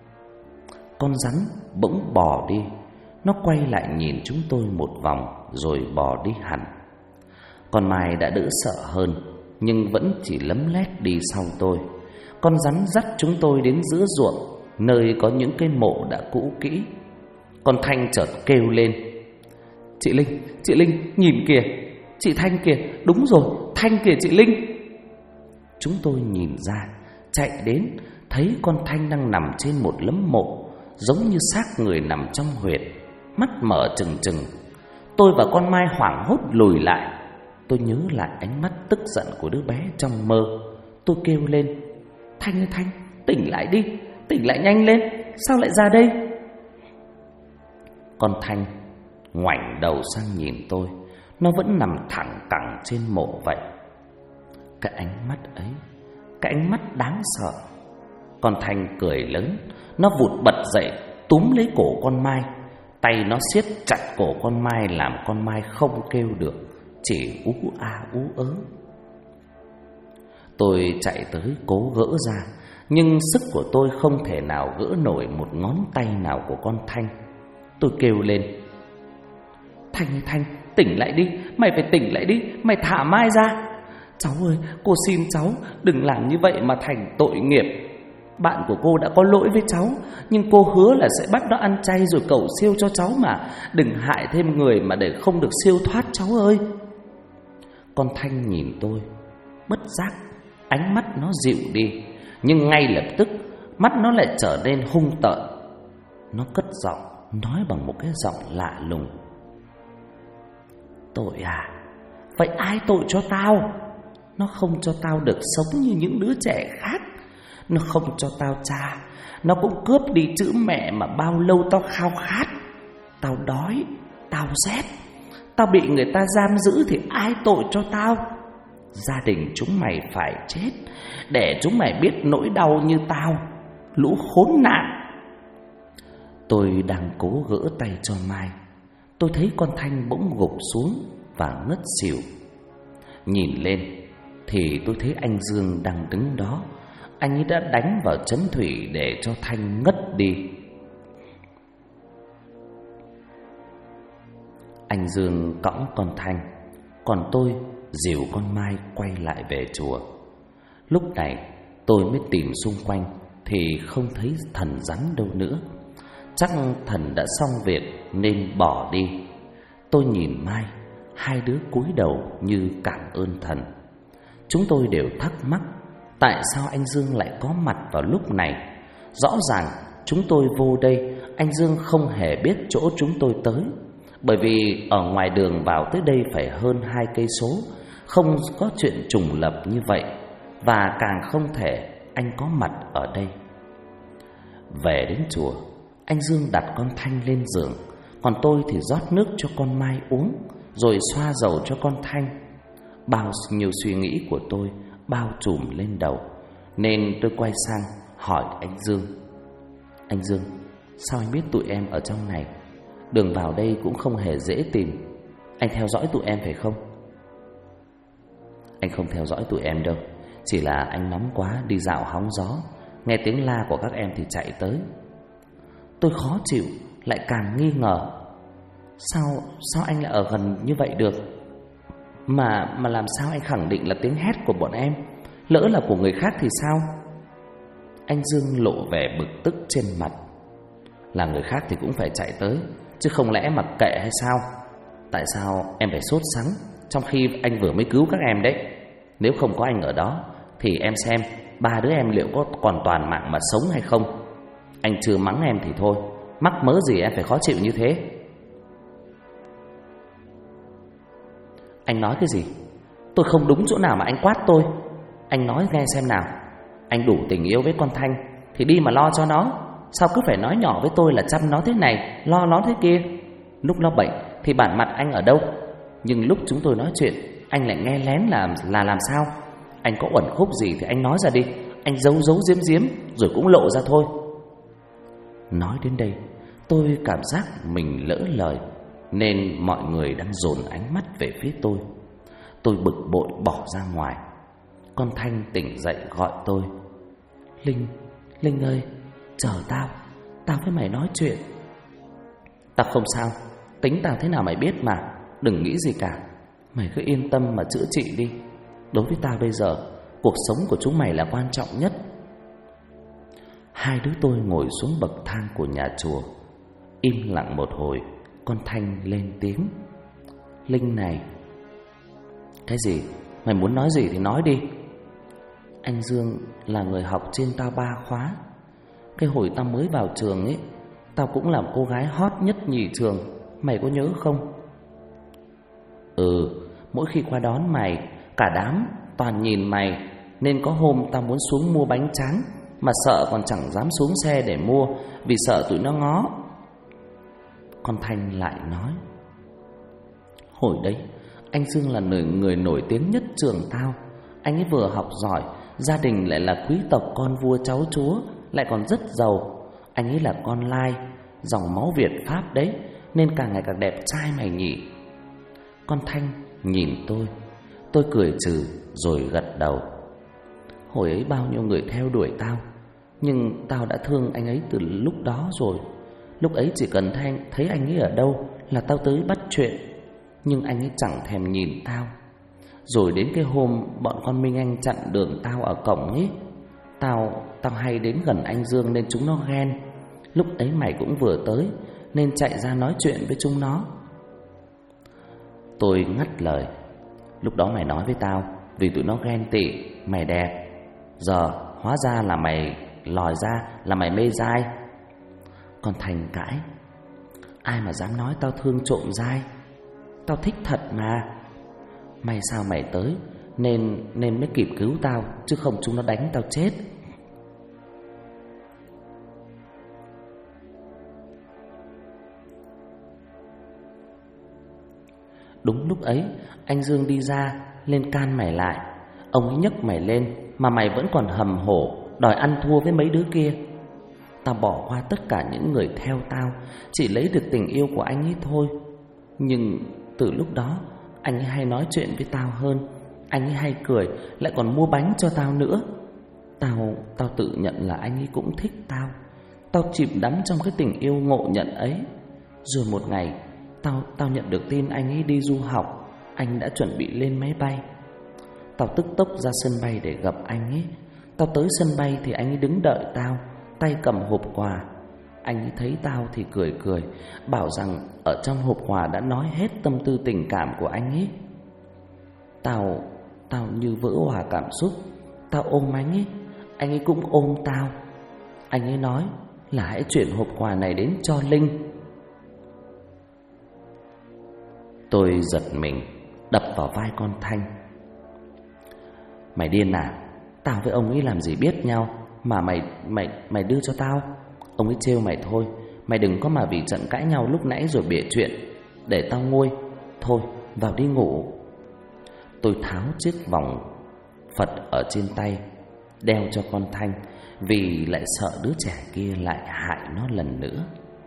Con rắn bỗng bò đi. Nó quay lại nhìn chúng tôi một vòng rồi bò đi hẳn. Con Mai đã đỡ sợ hơn, nhưng vẫn chỉ lấm lét đi sau tôi. Con rắn dắt chúng tôi đến giữa ruộng, nơi có những cái mộ đã cũ kỹ. Con Thanh chợt kêu lên: Chị Linh, nhìn kìa, chị Thanh kìa, đúng rồi, Thanh kìa chị Linh. Chúng tôi nhìn ra, chạy đến, thấy con Thanh đang nằm trên một lấm mộ, giống như xác người nằm trong huyệt, mắt mở trừng trừng. Tôi và con Mai hoảng hốt lùi lại. Tôi nhớ lại ánh mắt tức giận của đứa bé trong mơ. Tôi kêu lên: Thanh ơi Thanh, tỉnh lại đi, tỉnh lại nhanh lên, sao lại ra đây? Con Thanh ngoảnh đầu sang nhìn tôi. Nó vẫn nằm thẳng cẳng trên mộ vậy. Cái ánh mắt ấy, cái ánh mắt đáng sợ. Con Thanh cười lớn. Nó vụt bật dậy, túm lấy cổ con Mai. Tay nó siết chặt cổ con Mai, làm con Mai không kêu được, chỉ ú a ú ớ. Tôi chạy tới cố gỡ ra, nhưng sức của tôi không thể nào gỡ nổi một ngón tay nào của con Thanh. Tôi kêu lên: Thanh, tỉnh lại đi, mày phải tỉnh lại đi, mày thả Mai ra. Cháu ơi, cô xin cháu, đừng làm như vậy mà thành tội nghiệp. Bạn của cô đã có lỗi với cháu, nhưng cô hứa là sẽ bắt nó ăn chay rồi cầu siêu cho cháu mà. Đừng hại thêm người mà để không được siêu thoát cháu ơi. Con Thanh nhìn tôi, bất giác ánh mắt nó dịu đi, nhưng ngay lập tức mắt nó lại trở nên hung tợn. Nó cất giọng nói bằng một cái giọng lạ lùng: Tội à? Vậy ai tội cho tao? Nó không cho tao được sống như những đứa trẻ khác. Nó không cho tao cha. Nó cũng cướp đi chữ mẹ mà bao lâu tao khao khát. Tao đói, tao rét, tao bị người ta giam giữ thì ai tội cho tao? Gia đình chúng mày phải chết, để chúng mày biết nỗi đau như tao, lũ khốn nạn. Tôi đang cố gỡ tay cho Mai, tôi thấy con Thanh bỗng gục xuống và ngất xỉu. Nhìn lên thì tôi thấy anh Dương đang đứng đó. Anh ấy đã đánh vào chấn thủy để cho Thanh ngất đi. Anh Dương cõng con Thanh, còn tôi dìu con Mai quay lại về chùa. Lúc này tôi mới tìm xung quanh thì không thấy thần rắn đâu nữa. Chắc thần đã xong việc nên bỏ đi. Tôi nhìn Mai, hai đứa cúi đầu như cảm ơn thần. Chúng tôi đều thắc mắc tại sao anh Dương lại có mặt vào lúc này. Rõ ràng chúng tôi vô đây, anh Dương không hề biết chỗ chúng tôi tới. Bởi vì ở ngoài đường vào tới đây phải hơn 2 cây số, không có chuyện trùng lập như vậy. Và càng không thể anh có mặt ở đây. Về đến chùa, anh Dương đặt con Thanh lên giường, còn tôi thì rót nước cho con Mai uống, rồi xoa dầu cho con Thanh. Bao nhiêu suy nghĩ của tôi bao trùm lên đầu, nên tôi quay sang hỏi anh Dương: Anh Dương, sao anh biết tụi em ở trong này? Đường vào đây cũng không hề dễ tìm. Anh theo dõi tụi em phải không? Anh không theo dõi tụi em đâu, chỉ là anh nóng quá đi dạo hóng gió, nghe tiếng la của các em thì chạy tới. Tôi khó chịu, lại càng nghi ngờ. Sao anh lại ở gần như vậy được? Mà làm sao anh khẳng định là tiếng hét của bọn em? Lỡ là của người khác thì sao? Anh Dương lộ vẻ bực tức trên mặt. Là người khác thì cũng phải chạy tới, chứ không lẽ mặc kệ hay sao? Tại sao em phải sốt sắng trong khi anh vừa mới cứu các em đấy? Nếu không có anh ở đó thì em xem 3 đứa em liệu có còn toàn mạng mà sống hay không? Anh chưa mắng em thì thôi, mắc mớ gì em phải khó chịu như thế? Anh nói cái gì? Tôi không đúng chỗ nào mà anh quát tôi. Anh nói nghe xem nào. Anh đủ tình yêu với con Thanh thì đi mà lo cho nó. Sao cứ phải nói nhỏ với tôi là chăm nó thế này, lo nó thế kia? Lúc nó bệnh thì bản mặt anh ở đâu? Nhưng lúc chúng tôi nói chuyện, anh lại nghe lén là làm sao? Anh có uẩn khúc gì thì anh nói ra đi. Anh giấu giếm rồi cũng lộ ra thôi. Nói đến đây, tôi cảm giác mình lỡ lời, nên mọi người đang dồn ánh mắt về phía tôi. Tôi bực bội bỏ ra ngoài. Con Thanh tỉnh dậy gọi tôi: Linh ơi, chờ tao với mày nói chuyện. Tao không sao, tính tao thế nào mày biết mà, đừng nghĩ gì cả. Mày cứ yên tâm mà chữa trị đi. Đối với tao bây giờ, cuộc sống của chúng mày là quan trọng nhất. Hai đứa tôi ngồi xuống bậc thang của nhà chùa. Im lặng một hồi, con Thanh lên tiếng: Linh này. Cái gì? Mày muốn nói gì thì nói đi. Anh Dương là người học trên tao 3 khóa. Cái hồi tao mới vào trường ấy, tao cũng là cô gái hot nhất nhì trường. Mày có nhớ không? Mỗi khi qua đón mày, cả đám toàn nhìn mày, nên có hôm tao muốn xuống mua bánh tráng, mà sợ còn chẳng dám xuống xe để mua, vì sợ tụi nó ngó. Con Thanh lại nói: hồi đấy anh Dương là người nổi tiếng nhất trường tao. Anh ấy vừa học giỏi, gia đình lại là quý tộc con vua cháu chúa, lại còn rất giàu. Anh ấy là con lai, dòng máu Việt Pháp đấy, nên càng ngày càng đẹp trai mày nhỉ. Con Thanh nhìn tôi cười trừ rồi gật đầu. Hồi ấy bao nhiêu người theo đuổi tao, nhưng tao đã thương anh ấy từ lúc đó rồi. Lúc ấy chỉ cần thấy anh ấy ở đâu là tao tới bắt chuyện, nhưng anh ấy chẳng thèm nhìn tao. Rồi đến cái hôm bọn con Minh Anh chặn đường tao ở cổng ấy, Tao hay đến gần anh Dương nên chúng nó ghen. Lúc ấy mày cũng vừa tới nên chạy ra nói chuyện với chúng nó. Tôi ngắt lời: lúc đó mày nói với tao vì tụi nó ghen tị mày đẹp, giờ hóa ra là mày lòi ra là mày mê giai. Còn Thành cãi: ai mà dám nói tao thương trộm giai, tao thích thật mà. May sao mày tới nên mới kịp cứu tao, chứ không chúng nó đánh tao chết. Đúng lúc ấy anh Dương đi ra lên can mày lại. Ông ấy nhấc mày lên mà mày vẫn còn hầm hổ đòi ăn thua với mấy đứa kia. Tao bỏ qua tất cả những người theo tao, chỉ lấy được tình yêu của anh ấy thôi. Nhưng từ lúc đó anh ấy hay nói chuyện với tao hơn, anh ấy hay cười, lại còn mua bánh cho tao nữa. Tao tự nhận là anh ấy cũng thích tao. Tao chìm đắm trong cái tình yêu ngộ nhận ấy. Rồi một ngày Tao nhận được tin anh ấy đi du học, anh đã chuẩn bị lên máy bay. Tao tức tốc ra sân bay để gặp anh ấy. Tao tới sân bay thì anh ấy đứng đợi tao, tay cầm hộp quà. Anh ấy thấy tao thì cười cười, bảo rằng ở trong hộp quà đã nói hết tâm tư tình cảm của anh ấy. Tao như vỡ òa cảm xúc. Tao ôm anh ấy cũng ôm tao. Anh ấy nói là hãy chuyển hộp quà này đến cho Linh. Tôi giật mình, đập vào vai con Thanh: mày điên à? Tao với ông ấy làm gì biết nhau mà mày đưa cho tao? Ông ấy trêu mày thôi, mày đừng có mà vì trận cãi nhau lúc nãy rồi bịa chuyện để tao nguôi. Thôi vào đi ngủ. Tôi tháo chiếc vòng Phật ở trên tay đeo cho con Thanh, vì lại sợ đứa trẻ kia lại hại nó lần nữa.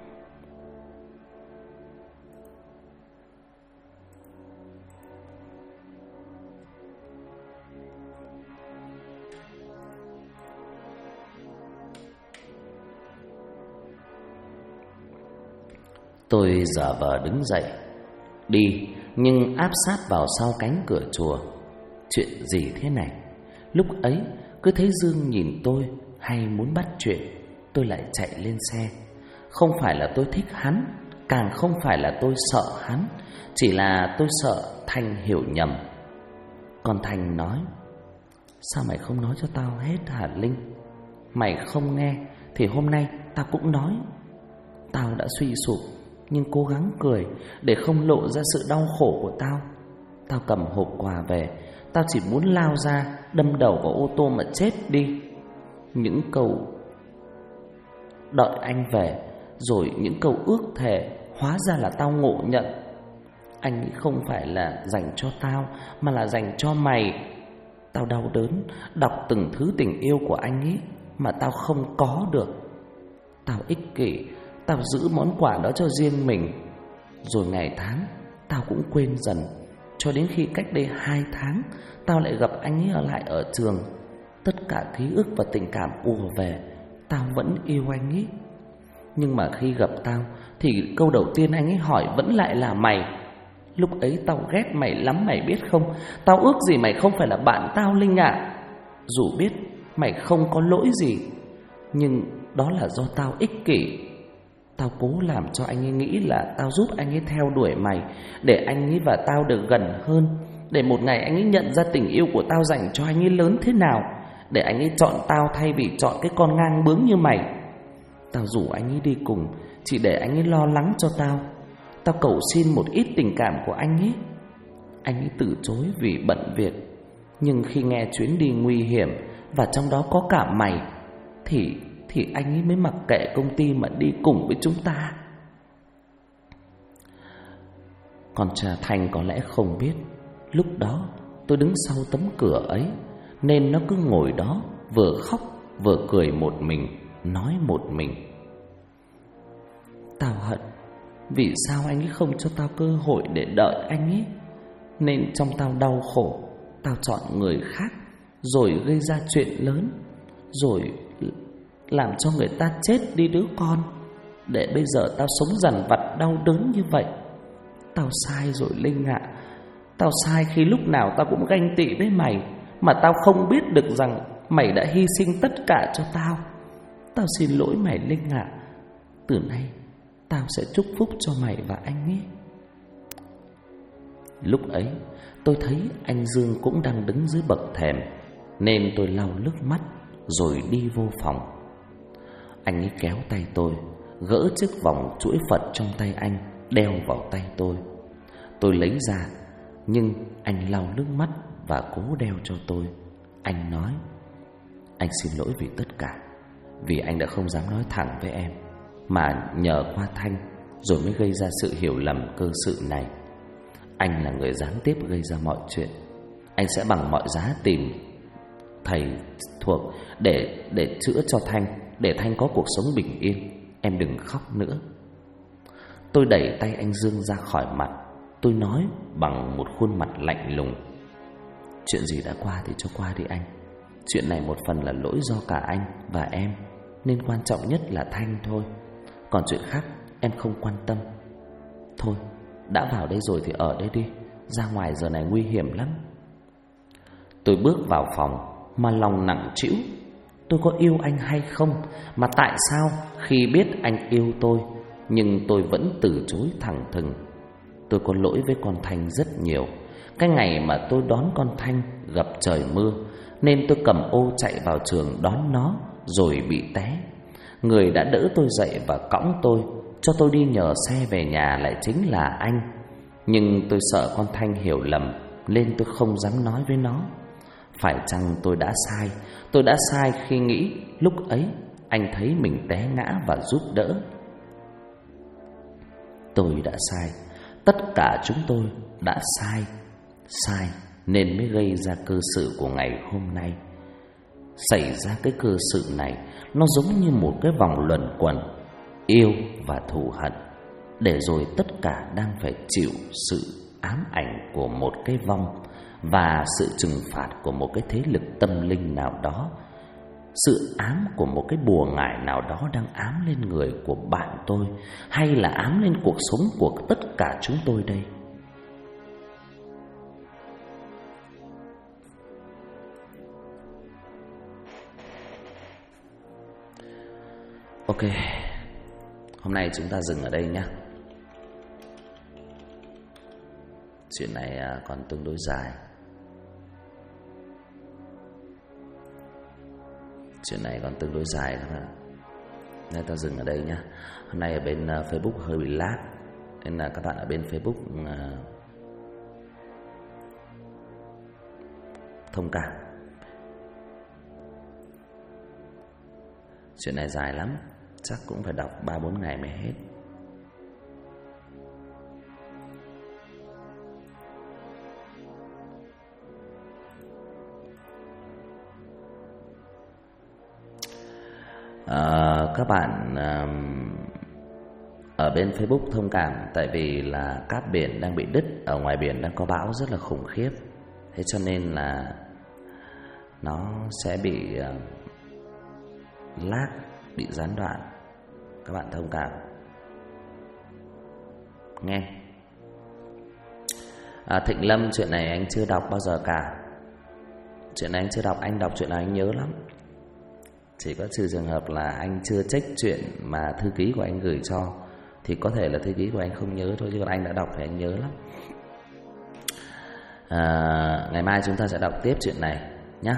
Tôi giả vờ đứng dậy đi, nhưng áp sát vào sau cánh cửa chùa. Chuyện gì thế này? Lúc ấy cứ thấy Dương nhìn tôi hay muốn bắt chuyện, tôi lại chạy lên xe. Không phải là tôi thích hắn, càng không phải là tôi sợ hắn, chỉ là tôi sợ Thanh hiểu nhầm. Còn Thanh nói: sao mày không nói cho tao hết hả Linh? Mày không nghe thì hôm nay tao cũng nói. Tao đã suy sụp nhưng cố gắng cười để không lộ ra sự đau khổ của tao. Tao cầm hộp quà về, tao chỉ muốn lao ra đâm đầu vào ô tô mà chết đi. Những câu đợi anh về, rồi những câu ước thề, hóa ra là tao ngộ nhận. Anh ấy không phải là dành cho tao, mà là dành cho mày. Tao đau đớn đọc từng thứ tình yêu của anh ấy mà tao không có được. Tao ích kỷ, tao giữ món quà đó cho riêng mình. Rồi ngày tháng tao cũng quên dần, cho đến khi cách đây 2 tháng tao lại gặp anh ấy lại ở trường. Tất cả ký ức và tình cảm ùa về. Tao vẫn yêu anh ấy. Nhưng mà khi gặp tao thì câu đầu tiên anh ấy hỏi vẫn lại là mày. Lúc ấy tao ghét mày lắm mày biết không? Tao ước gì mày không phải là bạn tao Linh ạ. Dù biết mày không có lỗi gì, nhưng đó là do tao ích kỷ. Tao cố làm cho anh ấy nghĩ là tao giúp anh ấy theo đuổi mày, để anh ấy và tao được gần hơn, để một ngày anh ấy nhận ra tình yêu của tao dành cho anh ấy lớn thế nào, để anh ấy chọn tao thay vì chọn cái con ngang bướng như mày. Tao rủ anh ấy đi cùng chỉ để anh ấy lo lắng cho tao. Tao cầu xin một ít tình cảm của anh ấy. Anh ấy từ chối vì bận việc. Nhưng khi nghe chuyến đi nguy hiểm và trong đó có cả mày, thì anh ấy mới mặc kệ công ty mà đi cùng với chúng ta. Còn cha Thanh có lẽ không biết, lúc đó tôi đứng sau tấm cửa ấy, nên nó cứ ngồi đó vừa khóc vừa cười một mình, nói một mình: tao hận vì sao anh ấy không cho tao cơ hội để đợi anh ấy, nên trong tao đau khổ, tao chọn người khác, rồi gây ra chuyện lớn, rồi làm cho người ta chết đi đứa con, để bây giờ tao sống dằn vặt đau đớn như vậy. Tao sai rồi Linh ạ. Tao sai khi lúc nào tao cũng ganh tị với mày, mà tao không biết được rằng mày đã hy sinh tất cả cho tao. Tao xin lỗi mày Linh ạ. Từ nay tao sẽ chúc phúc cho mày và anh ấy. Lúc ấy tôi thấy anh Dương cũng đang đứng dưới bậc thềm, nên tôi lau nước mắt rồi đi vô phòng. Anh ấy kéo tay tôi, gỡ chiếc vòng chuỗi Phật trong tay anh đeo vào tay tôi. Tôi lấy ra, nhưng anh lau nước mắt và cố đeo cho tôi. Anh nói: anh xin lỗi vì tất cả, vì anh đã không dám nói thẳng với em, mà nhờ qua Thanh rồi mới gây ra sự hiểu lầm cơ sự này. Anh là người gián tiếp gây ra mọi chuyện. Anh sẽ bằng mọi giá tìm thầy thuộc để chữa cho Thanh, để Thanh có cuộc sống bình yên. Em đừng khóc nữa. Tôi đẩy tay anh Dương ra khỏi mặt. Tôi nói bằng một khuôn mặt lạnh lùng: chuyện gì đã qua thì cho qua đi anh. Chuyện này một phần là lỗi do cả anh và em, nên quan trọng nhất là Thanh thôi. Còn chuyện khác em không quan tâm. Thôi, đã vào đây rồi thì ở đây đi, ra ngoài giờ này nguy hiểm lắm. Tôi bước vào phòng mà lòng nặng trĩu. Tôi có yêu anh hay không? Mà tại sao khi biết anh yêu tôi, nhưng tôi vẫn từ chối thẳng thừng? Tôi có lỗi với con Thanh rất nhiều. Cái ngày mà tôi đón con Thanh gặp trời mưa, nên tôi cầm ô chạy vào trường đón nó, rồi bị té. Người đã đỡ tôi dậy và cõng tôi, cho tôi đi nhờ xe về nhà lại chính là anh. Nhưng tôi sợ con Thanh hiểu lầm, nên tôi không dám nói với nó. Phải chăng tôi đã sai? Tôi đã sai khi nghĩ lúc ấy anh thấy mình té ngã và giúp đỡ. Tôi đã sai. Tất cả chúng tôi đã sai. Sai nên mới gây ra cơ sự của ngày hôm nay. Xảy ra cái cơ sự này, nó giống như một cái vòng luẩn quẩn, yêu và thù hận, để rồi tất cả đang phải chịu sự ám ảnh của một cái vong và sự trừng phạt của một cái thế lực tâm linh nào đó. Sự ám của một cái bùa ngải nào đó đang ám lên người của bạn tôi, hay là ám lên cuộc sống của tất cả chúng tôi đây? Ok, hôm nay chúng ta dừng ở đây nhé. Chuyện này còn tương đối dài. Chuyện này còn tương đối dài các bạn. Nên ta dừng ở đây nhé. Hôm nay ở bên Facebook hơi bị lag, nên là các bạn ở bên Facebook thông cảm. Chuyện này dài lắm, chắc cũng phải đọc 3-4 ngày mới hết. Các bạn ở bên Facebook thông cảm, tại vì là cáp biển đang bị đứt, ở ngoài biển đang có bão rất là khủng khiếp. Thế cho nên là nó sẽ bị lag, bị gián đoạn. Các bạn thông cảm nghe. Thịnh Lâm, chuyện này anh chưa đọc bao giờ cả. Chuyện này anh chưa đọc, anh đọc chuyện này anh nhớ lắm. Chỉ có trừ trường hợp là anh chưa check chuyện mà thư ký của anh gửi cho, thì có thể là thư ký của anh không nhớ thôi, chứ còn anh đã đọc thì anh nhớ lắm. Ngày mai chúng ta sẽ đọc tiếp chuyện này nhé.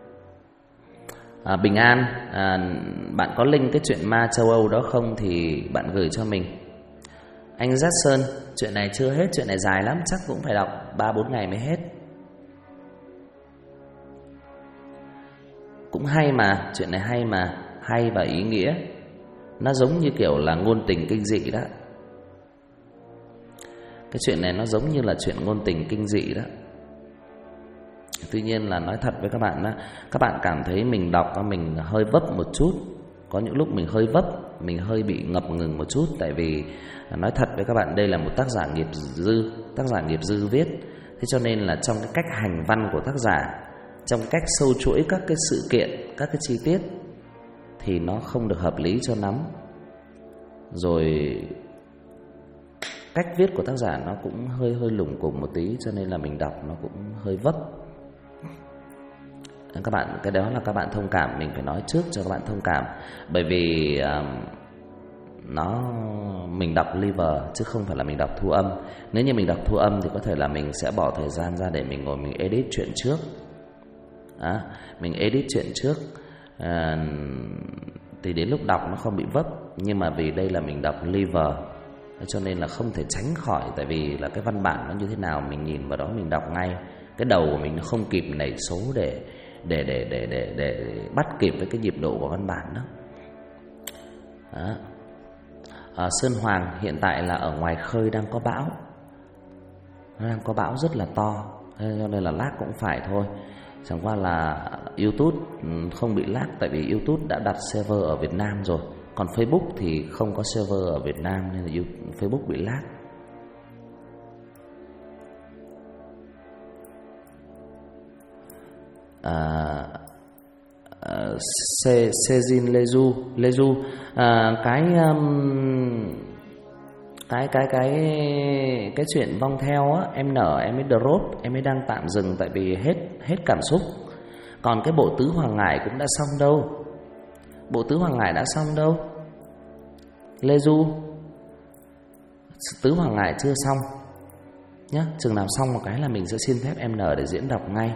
Bình An, bạn có link cái chuyện ma châu Âu đó không thì bạn gửi cho mình. Anh Jackson, chuyện này chưa hết, chuyện này dài lắm, chắc cũng phải đọc 3-4 ngày mới hết. Cũng hay mà, chuyện này hay mà. hay và ý nghĩa. Nó giống như kiểu là ngôn tình kinh dị đó. Cái chuyện này nó giống như là chuyện ngôn tình kinh dị đó. Tuy nhiên là nói thật với các bạn đó, các bạn cảm thấy mình đọc mình hơi vấp một chút. Có những lúc mình hơi vấp, mình hơi bị ngập ngừng một chút. Tại vì nói thật với các bạn, đây là một tác giả nghiệp dư viết. Thế cho nên là trong cái cách hành văn của tác giả, trong cách sâu chuỗi các cái sự kiện, các cái chi tiết thì nó không được hợp lý cho lắm. Rồi cách viết của tác giả nó cũng hơi lủng củng một tí, cho nên là mình đọc nó cũng hơi vấp. Các bạn, cái đó là các bạn thông cảm, mình phải nói trước cho các bạn thông cảm. Bởi vì mình đọc live chứ không phải là mình đọc thu âm. Nếu như mình đọc thu âm thì có thể là mình sẽ bỏ thời gian ra để mình ngồi mình edit chuyện trước. Mình edit chuyện trước thì đến lúc đọc nó không bị vấp. Nhưng mà vì đây là mình đọc live, cho nên là không thể tránh khỏi. Tại vì là cái văn bản nó như thế nào mình nhìn vào đó mình đọc ngay. Cái đầu của mình nó không kịp nảy số để bắt kịp với cái nhịp độ của văn bản đó. Sơn Hoàng hiện tại là ở ngoài khơi đang có bão. Nó đang có bão rất là to, cho nên là lag cũng phải thôi. Chẳng qua là YouTube không bị lag, tại vì YouTube đã đặt server ở Việt Nam rồi. Còn Facebook thì không có server ở Việt Nam nên là Facebook bị lag. Sejin Leju cái chuyện vong theo á, em nở em mới drop, em mới đang tạm dừng tại vì hết cảm xúc. Còn cái bộ tứ Hoàng Ngải cũng đã xong đâu. Bộ tứ Hoàng Ngải đã xong đâu Leju. Tứ Hoàng Ngải chưa xong nhá, chừng nào xong một cái là mình sẽ xin phép em nở để diễn đọc ngay.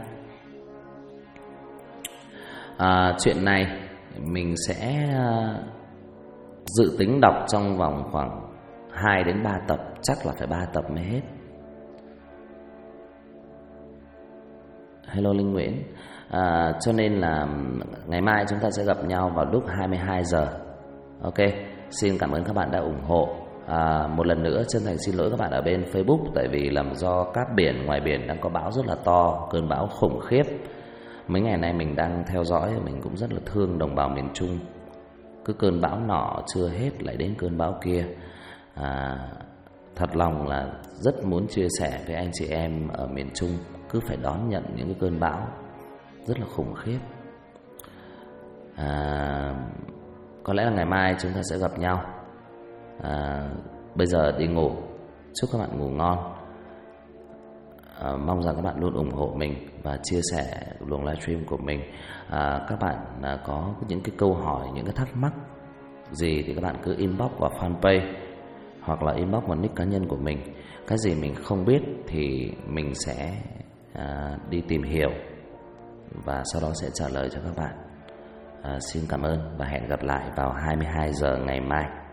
Chuyện này mình sẽ dự tính đọc trong vòng khoảng 2 đến 3 tập, chắc là phải 3 tập mới hết. Hello Linh Nguyễn. Cho nên là ngày mai chúng ta sẽ gặp nhau vào lúc 22 giờ. Ok, xin cảm ơn các bạn đã ủng hộ. Một lần nữa chân thành xin lỗi các bạn ở bên Facebook, tại vì làm do cát biển ngoài biển đang có bão rất là to, cơn bão khủng khiếp. Mấy ngày nay mình đang theo dõi, mình cũng rất là thương đồng bào miền Trung. Cứ cơn bão nọ chưa hết lại đến cơn bão kia. Thật lòng là rất muốn chia sẻ với anh chị em ở miền Trung, cứ phải đón nhận những cái cơn bão rất là khủng khiếp. Có lẽ là ngày mai chúng ta sẽ gặp nhau. Bây giờ đi ngủ. Chúc các bạn ngủ ngon. Mong rằng các bạn luôn ủng hộ mình và chia sẻ luồng livestream của mình. Các bạn có những cái câu hỏi, những cái thắc mắc gì thì các bạn cứ inbox vào fanpage hoặc là inbox vào nick cá nhân của mình. Cái gì mình không biết thì mình sẽ đi tìm hiểu và sau đó sẽ trả lời cho các bạn. Xin cảm ơn và hẹn gặp lại vào 22 giờ ngày mai.